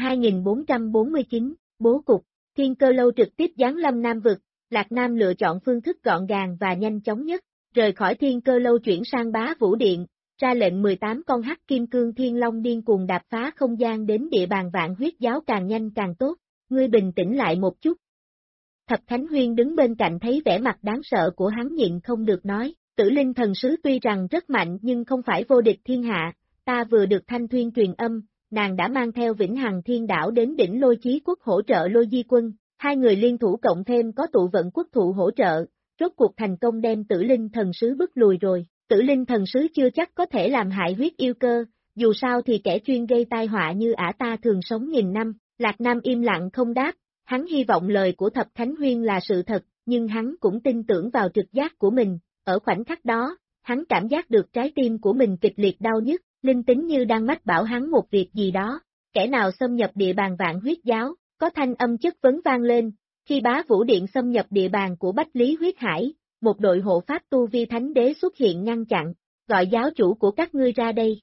Speaker 2: 2449, bố cục, Thiên Cơ Lâu trực tiếp giáng lâm Nam vực. Lạc Nam lựa chọn phương thức gọn gàng và nhanh chóng nhất, rời khỏi Thiên Cơ Lâu chuyển sang Bá Vũ Điện, ra lệnh 18 con hắc kim cương thiên long điên cuồng đạp phá không gian đến địa bàn Vạn Huyết giáo càng nhanh càng tốt, ngươi bình tĩnh lại một chút. Thập Thánh Huyên đứng bên cạnh thấy vẻ mặt đáng sợ của hắn nhịn không được nói, Tử Linh thần sứ tuy rằng rất mạnh nhưng không phải vô địch thiên hạ, ta vừa được Thanh Thuyên truyền âm, nàng đã mang theo Vĩnh Hằng Thiên Đảo đến đỉnh Lôi Chí Quốc hỗ trợ Lôi Di Quân. Hai người liên thủ cộng thêm có tụ vận quốc thụ hỗ trợ, rốt cuộc thành công đem Tử Linh thần sứ bức lùi rồi. Tử Linh thần sứ chưa chắc có thể làm hại huyết yêu cơ, dù sao thì kẻ chuyên gây tai họa như ả ta thường sống nghìn năm. Lạc Nam im lặng không đáp, hắn hy vọng lời của Thập Thánh Huyên là sự thật, nhưng hắn cũng tin tưởng vào trực giác của mình. Ở khoảnh khắc đó, hắn cảm giác được trái tim của mình kịch liệt đau nhức, linh tính như đang mách bảo hắn một việc gì đó. Kẻ nào xâm nhập địa bàn Vạn Huyết giáo? Có thanh âm chất vấn vang lên, khi Bá Vũ Điện xâm nhập địa bàn của Bách Lý Huyết Hải, một đội hộ pháp tu vi thánh đế xuất hiện ngăn chặn, gọi giáo chủ của các ngươi ra đây.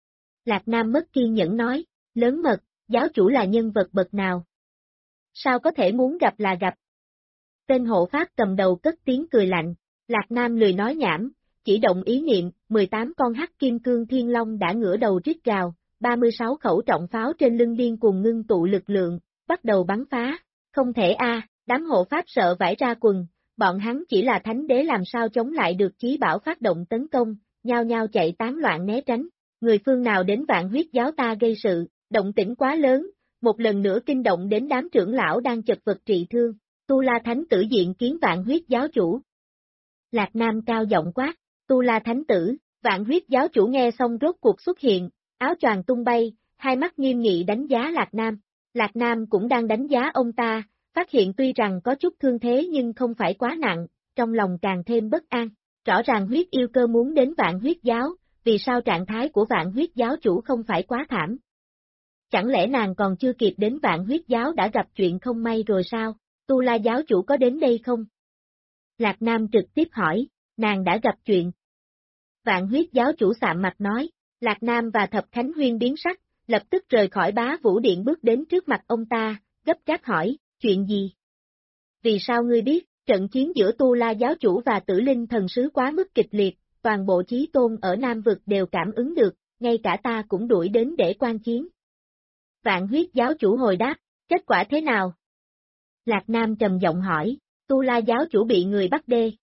Speaker 2: Lạc Nam mất kiên nhẫn nói, lớn mật, giáo chủ là nhân vật bậc nào? Sao có thể muốn gặp là gặp? Tên hộ pháp cầm đầu cất tiếng cười lạnh, Lạc Nam lười nói nhảm, chỉ động ý niệm, 18 con hắc kim cương thiên long đã ngửa đầu rít gào, 36 khẩu trọng pháo trên lưng điên cùng ngưng tụ lực lượng, bắt đầu bắn phá, không thể đám hộ pháp sợ vải ra quần, bọn hắn chỉ là thánh đế làm sao chống lại được chí bảo phát động tấn công, nhao nhao chạy tán loạn né tránh, người phương nào đến Vạn Huyết giáo ta gây sự, động tĩnh quá lớn, một lần nữa kinh động đến đám trưởng lão đang chật vật trị thương, Tu La Thánh tử diện kiến Vạn Huyết giáo chủ. Lạc Nam cao giọng quát, Tu La Thánh tử, Vạn Huyết giáo chủ nghe xong rốt cuộc xuất hiện, áo choàng tung bay, hai mắt nghiêm nghị đánh giá Lạc Nam. Lạc Nam cũng đang đánh giá ông ta, phát hiện tuy rằng có chút thương thế nhưng không phải quá nặng, trong lòng càng thêm bất an. Rõ ràng huyết yêu cơ muốn đến Vạn Huyết Giáo, vì sao trạng thái của Vạn Huyết Giáo chủ không phải quá thảm? Chẳng lẽ nàng còn chưa kịp đến Vạn Huyết Giáo đã gặp chuyện không may rồi sao? Tu La giáo chủ có đến đây không? Lạc Nam trực tiếp hỏi, nàng đã gặp chuyện. Vạn Huyết Giáo chủ sạm mặt nói, Lạc Nam và Thập Khánh Huyên biến sắc, lập tức rời khỏi Bá Vũ Điện bước đến trước mặt ông ta, gấp gáp hỏi, chuyện gì? Vì sao ngươi biết, trận chiến giữa Tu La giáo chủ và Tử Linh thần sứ quá mức kịch liệt, toàn bộ chí tôn ở Nam vực đều cảm ứng được, ngay cả ta cũng đuổi đến để quan chiến. Vạn Huyết giáo chủ hồi đáp, kết quả thế nào? Lạc Nam trầm giọng hỏi, Tu La giáo chủ bị người bắt đê.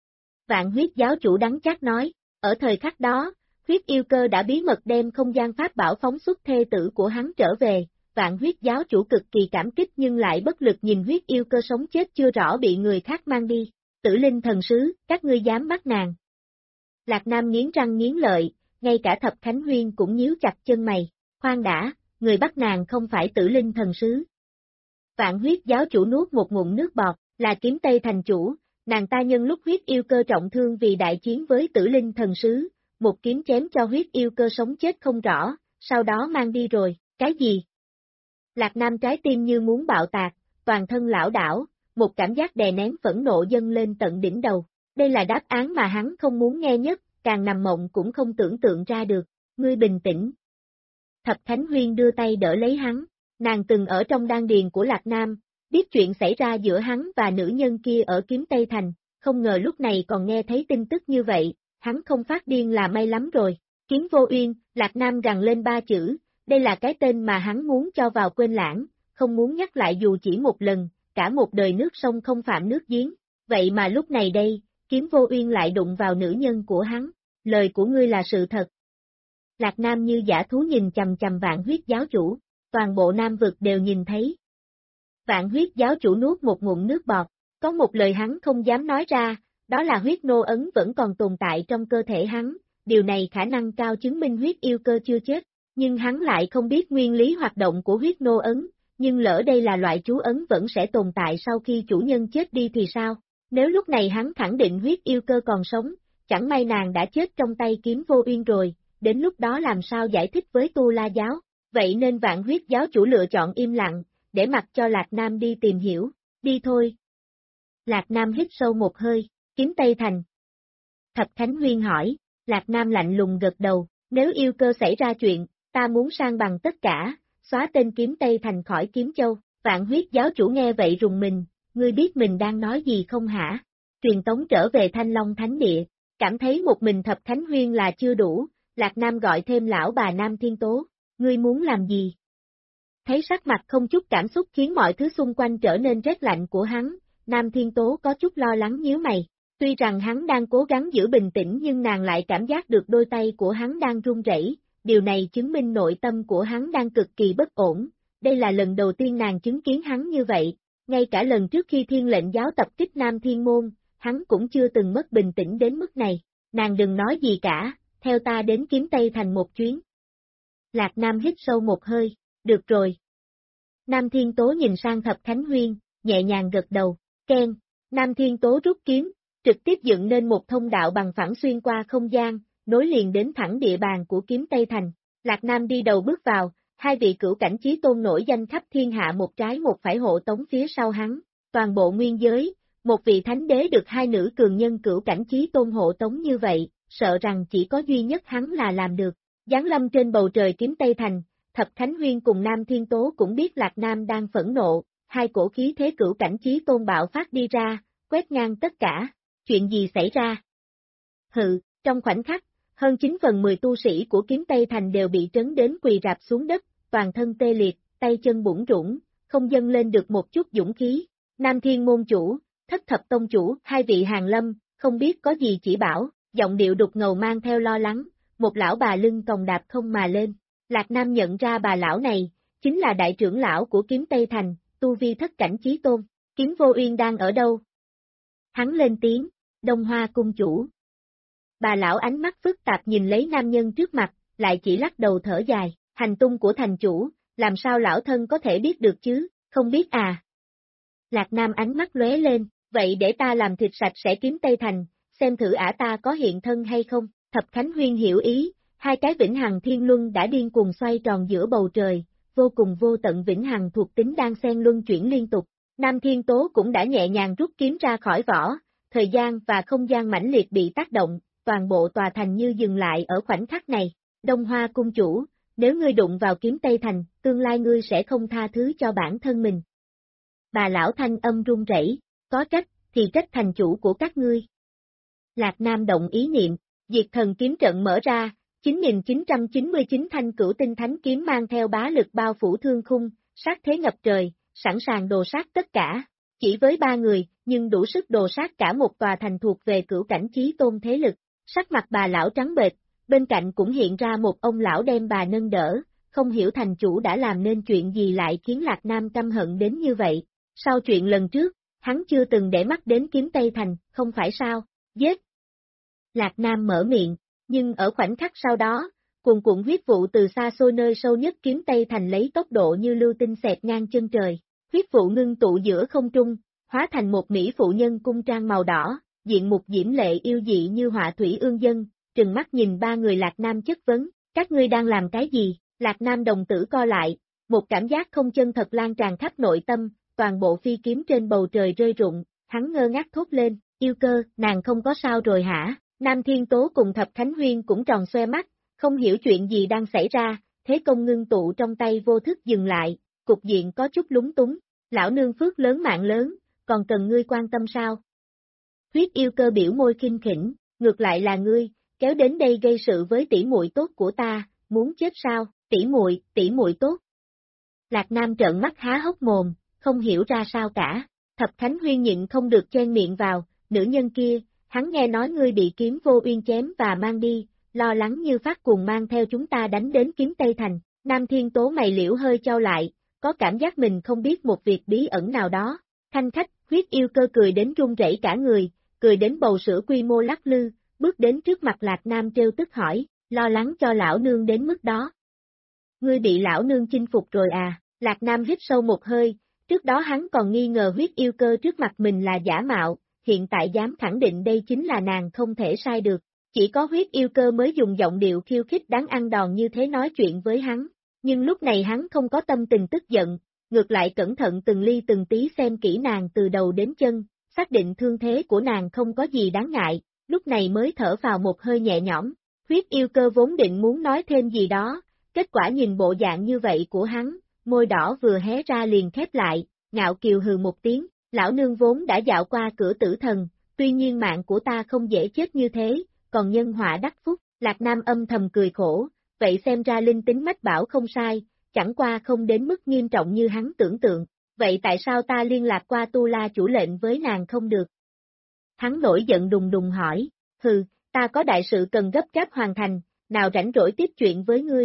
Speaker 2: Vạn Huyết giáo chủ đắng chát nói, ở thời khắc đó, huyết yêu cơ đã bí mật đem không gian pháp bảo phóng xuất thê tử của hắn trở về, Vạn Huyết giáo chủ cực kỳ cảm kích nhưng lại bất lực nhìn huyết yêu cơ sống chết chưa rõ bị người khác mang đi. Tử Linh thần sứ, các ngươi dám bắt nàng. Lạc Nam nghiến răng nghiến lợi, ngay cả Thập Khánh Huyên cũng nhíu chặt chân mày, khoan đã, người bắt nàng không phải Tử Linh thần sứ. Vạn Huyết giáo chủ nuốt một ngụm nước bọt, là Kiếm Tây thành chủ, nàng ta nhân lúc huyết yêu cơ trọng thương vì đại chiến với Tử Linh thần sứ, một kiếm chém cho huyết yêu cơ sống chết không rõ, sau đó mang đi rồi, cái gì? Lạc Nam trái tim như muốn bạo tạc, toàn thân lảo đảo, một cảm giác đè nén phẫn nộ dâng lên tận đỉnh đầu. Đây là đáp án mà hắn không muốn nghe nhất, càng nằm mộng cũng không tưởng tượng ra được. Ngươi bình tĩnh. Thập Khánh Huyên đưa tay đỡ lấy hắn, nàng từng ở trong đan điền của Lạc Nam, biết chuyện xảy ra giữa hắn và nữ nhân kia ở Kiếm Tây Thành, không ngờ lúc này còn nghe thấy tin tức như vậy, hắn không phát điên là may lắm rồi. Kiếm Vô Uyên, Lạc Nam gằn lên 3 chữ, đây là cái tên mà hắn muốn cho vào quên lãng, không muốn nhắc lại dù chỉ một lần, cả một đời nước sông không phạm nước giếng, vậy mà lúc này đây, Kiếm Vô Uyên lại đụng vào nữ nhân của hắn, lời của ngươi là sự thật. Lạc Nam như dã thú nhìn chầm chầm Vạn Huyết giáo chủ, toàn bộ Nam vực đều nhìn thấy. Vạn Huyết giáo chủ nuốt một ngụm nước bọt, có một lời hắn không dám nói ra, đó là huyết nô ấn vẫn còn tồn tại trong cơ thể hắn, điều này khả năng cao chứng minh huyết yêu cơ chưa chết, nhưng hắn lại không biết nguyên lý hoạt động của huyết nô ấn, nhưng lỡ đây là loại chú ấn vẫn sẽ tồn tại sau khi chủ nhân chết đi thì sao? Nếu lúc này hắn khẳng định huyết yêu cơ còn sống, chẳng may nàng đã chết trong tay Kiếm Vô Uyên rồi, đến lúc đó làm sao giải thích với Tu La giáo, vậy nên Vạn Huyết giáo chủ lựa chọn im lặng, để mặc cho Lạc Nam đi tìm hiểu, đi thôi. Lạc Nam hít sâu một hơi, Kiếm Tây Thành. Thập Khánh Huyên hỏi, Lạc Nam lạnh lùng gật đầu, nếu yêu cơ xảy ra chuyện, ta muốn san bằng tất cả, xóa tên Kiếm Tây Thành khỏi Kiếm Châu. Vạn Huyết giáo chủ nghe vậy rùng mình, ngươi biết mình đang nói gì không hả? Truyền tống trở về Thanh Long Thánh Địa, cảm thấy một mình Thập Khánh Huyên là chưa đủ, Lạc Nam gọi thêm lão bà Nam Thiên Tố, ngươi muốn làm gì? Thấy sắc mặt không chút cảm xúc khiến mọi thứ xung quanh trở nên rét lạnh của hắn, Nam Thiên Tố có chút lo lắng nhíu mày. Tuy rằng hắn đang cố gắng giữ bình tĩnh nhưng nàng lại cảm giác được đôi tay của hắn đang run rẩy, điều này chứng minh nội tâm của hắn đang cực kỳ bất ổn, đây là lần đầu tiên nàng chứng kiến hắn như vậy, ngay cả lần trước khi Thiên Lệnh giáo tập kích Nam Thiên Môn, hắn cũng chưa từng mất bình tĩnh đến mức này, nàng đừng nói gì cả, theo ta đến Kiếm Tây Thành một chuyến. Lạc Nam hít sâu một hơi, được rồi. Nam Thiên Tố nhìn sang Thập Khánh Huyên, nhẹ nhàng gật đầu, keng, Nam Thiên Tố rút kiếm, trực tiếp dựng nên một thông đạo bằng phẳng xuyên qua không gian, nối liền đến thẳng địa bàn của Kiếm Tây Thành. Lạc Nam đi đầu bước vào, hai vị cửu cảnh chí tôn nổi danh khắp thiên hạ một trái một phải hộ tống phía sau hắn, toàn bộ nguyên giới, một vị thánh đế được hai nữ cường nhân cửu cảnh chí tôn hộ tống như vậy, sợ rằng chỉ có duy nhất hắn là làm được. Giáng lâm trên bầu trời Kiếm Tây Thành, Thập Khánh Huyên cùng Nam Thiên Tố cũng biết Lạc Nam đang phẫn nộ, hai cổ khí thế cửu cảnh chí tôn bạo phát đi ra, quét ngang tất cả. Chuyện gì xảy ra? Hừ, trong khoảnh khắc, hơn 9/10 tu sĩ của Kiếm Tây Thành đều bị trấn đến quỳ rạp xuống đất, toàn thân tê liệt, tay chân bủn rủn, không dâng lên được một chút dũng khí. Nam Thiên môn chủ, Thất Thập tông chủ, hai vị hàng lâm, không biết có gì chỉ bảo, giọng điệu đục ngầu mang theo lo lắng, một lão bà lưng còng đạp không mà lên. Lạc Nam nhận ra bà lão này, chính là đại trưởng lão của Kiếm Tây Thành, tu vi thất cảnh chí tôn. Kiếm Vô Uyên đang ở đâu? Hắn lên tiếng, Đông Hoa cung chủ. Bà lão ánh mắt phức tạp nhìn lấy nam nhân trước mặt, lại chỉ lắc đầu thở dài, hành tung của thành chủ, làm sao lão thân có thể biết được chứ, không biết à. Lạc Nam ánh mắt lóe lên, vậy để ta làm thịt sạch sẽ kiếm Tây Thành, xem thử ả ta có hiện thân hay không. Thập Khánh Huyên hiểu ý, hai cái vĩnh hằng thiên luân đã điên cuồng xoay tròn giữa bầu trời, vô cùng vô tận vĩnh hằng thuộc tính đang xen luân chuyển liên tục. Nam Thiên Tố cũng đã nhẹ nhàng rút kiếm ra khỏi vỏ, thời gian và không gian mãnh liệt bị tác động, toàn bộ tòa thành như dừng lại ở khoảnh khắc này. Đông Hoa cung chủ, nếu ngươi đụng vào kiếm Tây Thành, tương lai ngươi sẽ không tha thứ cho bản thân mình. Bà lão thanh âm run rẩy, có trách, thì trách thành chủ của các ngươi. Lạc Nam động ý niệm, diệt thần kiếm trận mở ra, 9.999 thanh cửu tinh thánh kiếm mang theo bá lực bao phủ thương khung, sát thế ngập trời, sẵn sàng đồ sát tất cả. Chỉ với 3 người, nhưng đủ sức đồ sát cả một tòa thành thuộc về cửu cảnh chí tôn thế lực. Sắc mặt bà lão trắng bệch, bên cạnh cũng hiện ra một ông lão đem bà nâng đỡ, không hiểu thành chủ đã làm nên chuyện gì lại khiến Lạc Nam căm hận đến như vậy. Sau chuyện lần trước, hắn chưa từng để mắt đến kiếm Tây Thành, không phải sao, giết. Lạc Nam mở miệng, nhưng ở khoảnh khắc sau đó, cuồn cuộn huyết vụ từ xa xôi nơi sâu nhất kiếm Tây Thành lấy tốc độ như lưu tinh xẹt ngang chân trời. Huyết vụ ngưng tụ giữa không trung, hóa thành một mỹ phụ nhân cung trang màu đỏ, diện mục diễm lệ yêu dị như họa thủy ương dân, trừng mắt nhìn 3 người Lạc Nam chất vấn, các ngươi đang làm cái gì? Lạc Nam đồng tử co lại, một cảm giác không chân thật lan tràn khắp nội tâm, toàn bộ phi kiếm trên bầu trời rơi rụng, hắn ngơ ngác thốt lên, yêu cơ, nàng không có sao rồi hả? Nam Thiên Tố cùng Thập Khánh Huyên cũng tròn xoe mắt, không hiểu chuyện gì đang xảy ra, thế công ngưng tụ trong tay vô thức dừng lại, cục diện có chút lúng túng, lão nương phước lớn mạng lớn, còn cần ngươi quan tâm sao? Huyết yêu cơ biểu môi khinh khỉnh, ngược lại là ngươi, kéo đến đây gây sự với tỷ muội tốt của ta, muốn chết sao, tỷ muội tốt. Lạc Nam trợn mắt há hốc mồm, không hiểu ra sao cả, Thập Khánh Huyên nhịn không được chen miệng vào, nữ nhân kia, hắn nghe nói ngươi bị kiếm vô uyên chém và mang đi, lo lắng như phát cuồng mang theo chúng ta đánh đến kiếm Tây Thành, Nam Thiên Tố mày liễu hơi trao lại, có cảm giác mình không biết một việc bí ẩn nào đó, thanh khách, huyết yêu cơ cười đến run rẩy cả người, cười đến bầu sữa quy mô lắc lư, bước đến trước mặt Lạc Nam trêu tức hỏi, lo lắng cho lão nương đến mức đó. Ngươi bị lão nương chinh phục rồi à, Lạc Nam hít sâu một hơi, trước đó hắn còn nghi ngờ huyết yêu cơ trước mặt mình là giả mạo, hiện tại dám khẳng định đây chính là nàng không thể sai được, chỉ có huyết yêu cơ mới dùng giọng điệu khiêu khích đáng ăn đòn như thế nói chuyện với hắn, nhưng lúc này hắn không có tâm tình tức giận, ngược lại cẩn thận từng ly từng tí xem kỹ nàng từ đầu đến chân, xác định thương thế của nàng không có gì đáng ngại, lúc này mới thở vào một hơi nhẹ nhõm, huyết yêu cơ vốn định muốn nói thêm gì đó, kết quả nhìn bộ dạng như vậy của hắn, môi đỏ vừa hé ra liền khép lại, ngạo kiều hừ một tiếng, lão nương vốn đã dạo qua cửa tử thần, tuy nhiên mạng của ta không dễ chết như thế, còn nhân họa đắc phúc, Lạc Nam âm thầm cười khổ, vậy xem ra linh tính mách bảo không sai, chẳng qua không đến mức nghiêm trọng như hắn tưởng tượng, vậy tại sao ta liên lạc qua Tu La chủ lệnh với nàng không được? Hắn nổi giận đùng đùng hỏi, hừ, ta có đại sự cần gấp gáp hoàn thành, nào rảnh rỗi tiếp chuyện với ngươi.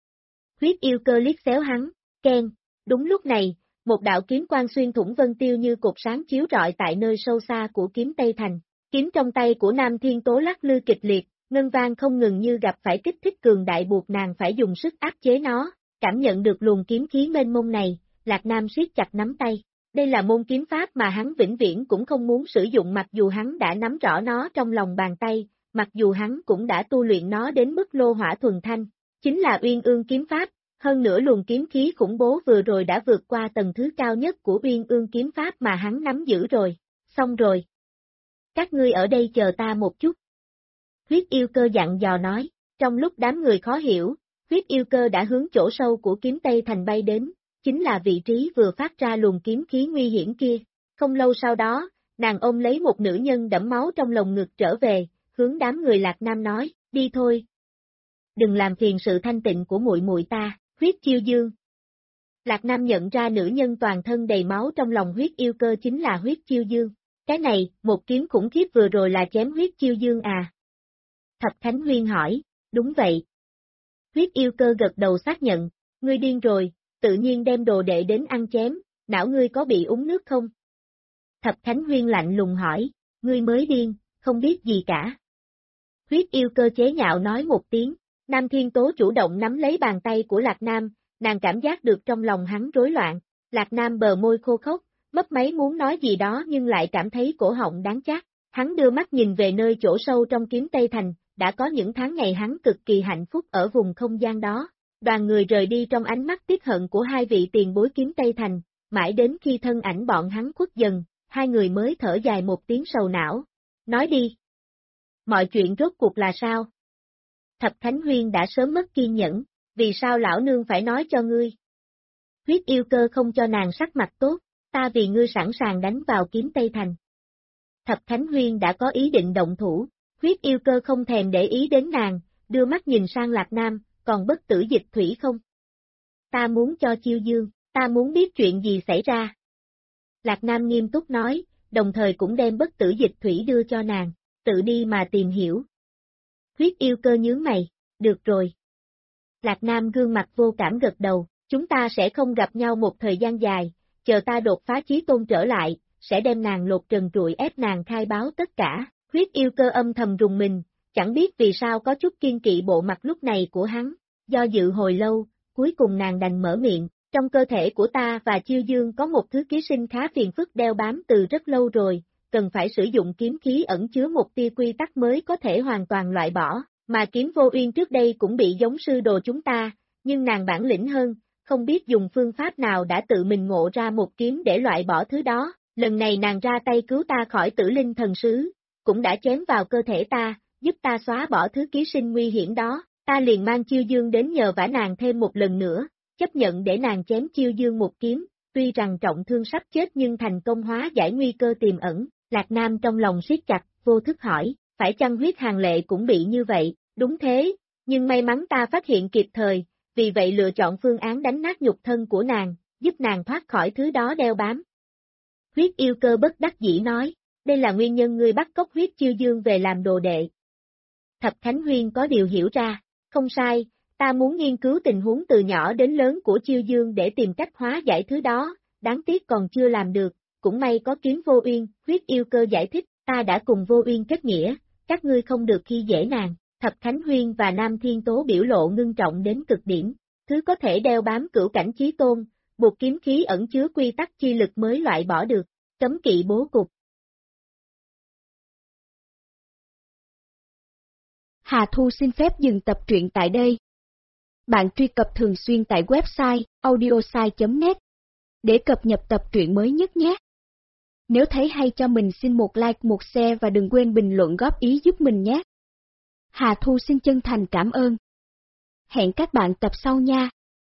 Speaker 2: Huyết yêu cơ liếc xéo hắn, khen, đúng lúc này, một đạo kiếm quang xuyên thủng vân tiêu như cột sáng chiếu rọi tại nơi sâu xa của kiếm Tây Thành, kiếm trong tay của Nam Thiên Tố lắc lư kịch liệt, ngân vang không ngừng như gặp phải kích thích cường đại buộc nàng phải dùng sức áp chế nó, cảm nhận được luồng kiếm khí mênh mông này, Lạc Nam siết chặt nắm tay. Đây là môn kiếm pháp mà hắn vĩnh viễn cũng không muốn sử dụng mặc dù hắn đã nắm rõ nó trong lòng bàn tay, mặc dù hắn cũng đã tu luyện nó đến mức lô hỏa thuần thanh, chính là Uyên Ương kiếm pháp, hơn nữa luồng kiếm khí khủng bố vừa rồi đã vượt qua tầng thứ cao nhất của Uyên Ương kiếm pháp mà hắn nắm giữ rồi, xong rồi. Các ngươi ở đây chờ ta một chút. Huyết yêu cơ dặn dò nói, trong lúc đám người khó hiểu, huyết yêu cơ đã hướng chỗ sâu của kiếm Tây Thành bay đến, chính là vị trí vừa phát ra luồng kiếm khí nguy hiểm kia. Không lâu sau đó, nàng ôm lấy một nữ nhân đẫm máu trong lồng ngực trở về, hướng đám người Lạc Nam nói, đi thôi. Đừng làm phiền sự thanh tịnh của muội muội ta, huyết chiêu dương. Lạc Nam nhận ra nữ nhân toàn thân đầy máu trong lòng huyết yêu cơ chính là huyết chiêu dương. Cái này, một kiếm khủng khiếp vừa rồi là chém huyết chiêu dương à? Thập Khánh Huyên hỏi, đúng vậy. Huyết yêu cơ gật đầu xác nhận, ngươi điên rồi, tự nhiên đem đồ đệ đến ăn chém, não ngươi có bị uống nước không? Thập Khánh Huyên lạnh lùng hỏi, ngươi mới điên, không biết gì cả. Huyết yêu cơ chế nhạo nói một tiếng, Nam Thiên Tố chủ động nắm lấy bàn tay của Lạc Nam, nàng cảm giác được trong lòng hắn rối loạn. Lạc Nam bờ môi khô khốc, mấp máy muốn nói gì đó nhưng lại cảm thấy cổ họng đắng chát. Hắn đưa mắt nhìn về nơi chỗ sâu trong Kiếm Tây Thành, đã có những tháng ngày hắn cực kỳ hạnh phúc ở vùng không gian đó. Đoàn người rời đi trong ánh mắt tiếc hận của hai vị tiền bối Kiếm Tây Thành, mãi đến khi thân ảnh bọn hắn khuất dần, hai người mới thở dài một tiếng sầu não. Nói đi. Mọi chuyện rốt cuộc là sao? Thập Thánh Huyên đã sớm mất kiên nhẫn, vì sao lão nương phải nói cho ngươi? Huyết yêu cơ không cho nàng sắc mặt tốt, ta vì ngươi sẵn sàng đánh vào Kiếm Tây Thành. Thập Thánh Huyên đã có ý định động thủ, huyết yêu cơ không thèm để ý đến nàng, đưa mắt nhìn sang Lạc Nam, còn bất tử dịch thủy không? Ta muốn cho Chiêu Dương, ta muốn biết chuyện gì xảy ra. Lạc Nam nghiêm túc nói, đồng thời cũng đem bất tử dịch thủy đưa cho nàng, tự đi mà tìm hiểu. Huyết yêu cơ nhướng mày, được rồi. Lạc Nam gương mặt vô cảm gật đầu, chúng ta sẽ không gặp nhau một thời gian dài, chờ ta đột phá chí tôn trở lại, sẽ đem nàng lột trần trụi ép nàng khai báo tất cả. Huyết yêu cơ âm thầm rùng mình, chẳng biết vì sao có chút kiên kỵ bộ mặt lúc này của hắn, do dự hồi lâu, cuối cùng nàng đành mở miệng, trong cơ thể của ta và Chiêu Dương có một thứ ký sinh khá phiền phức đeo bám từ rất lâu rồi, cần phải sử dụng kiếm khí ẩn chứa một tia quy tắc mới có thể hoàn toàn loại bỏ, mà kiếm vô uyên trước đây cũng bị giống sư đồ chúng ta, nhưng nàng bản lĩnh hơn, không biết dùng phương pháp nào đã tự mình ngộ ra một kiếm để loại bỏ thứ đó, lần này nàng ra tay cứu ta khỏi Tử Linh thần sứ, cũng đã chém vào cơ thể ta, giúp ta xóa bỏ thứ ký sinh nguy hiểm đó, ta liền mang Chiêu Dương đến nhờ vả nàng thêm một lần nữa, chấp nhận để nàng chém Chiêu Dương một kiếm, tuy rằng trọng thương sắp chết nhưng thành công hóa giải nguy cơ tiềm ẩn. Lạc Nam trong lòng siết chặt, vô thức hỏi, phải chăng Huyết Hàng Lệ cũng bị như vậy? Đúng thế, nhưng may mắn ta phát hiện kịp thời, vì vậy lựa chọn phương án đánh nát nhục thân của nàng, giúp nàng thoát khỏi thứ đó đeo bám. Huyết yêu cơ bất đắc dĩ nói, đây là nguyên nhân ngươi bắt cóc Huyết Chiêu Dương về làm đồ đệ. Thập Thánh Huyên có điều hiểu ra, không sai, ta muốn nghiên cứu tình huống từ nhỏ đến lớn của Chiêu Dương để tìm cách hóa giải thứ đó, đáng tiếc còn chưa làm được. Cũng may có kiếm vô uyên, huyết yêu cơ giải thích, ta đã cùng vô uyên kết nghĩa, các ngươi không được khi dễ nàng. Thập Thánh Huyên và Nam Thiên Tố biểu lộ ngưng trọng đến cực điểm, thứ có thể đeo bám cửu cảnh chí tôn, buộc kiếm khí ẩn chứa quy tắc chi lực mới loại bỏ được, cấm kỵ bố cục.
Speaker 1: Hà Thu xin phép dừng tập truyện tại đây. Bạn truy cập thường xuyên tại website audiosai.net để cập nhật tập truyện mới nhất nhé. Nếu thấy hay cho mình xin một like, một share và đừng quên bình luận góp ý giúp mình nhé. Hà Thu xin chân thành cảm ơn. Hẹn các bạn tập sau nha.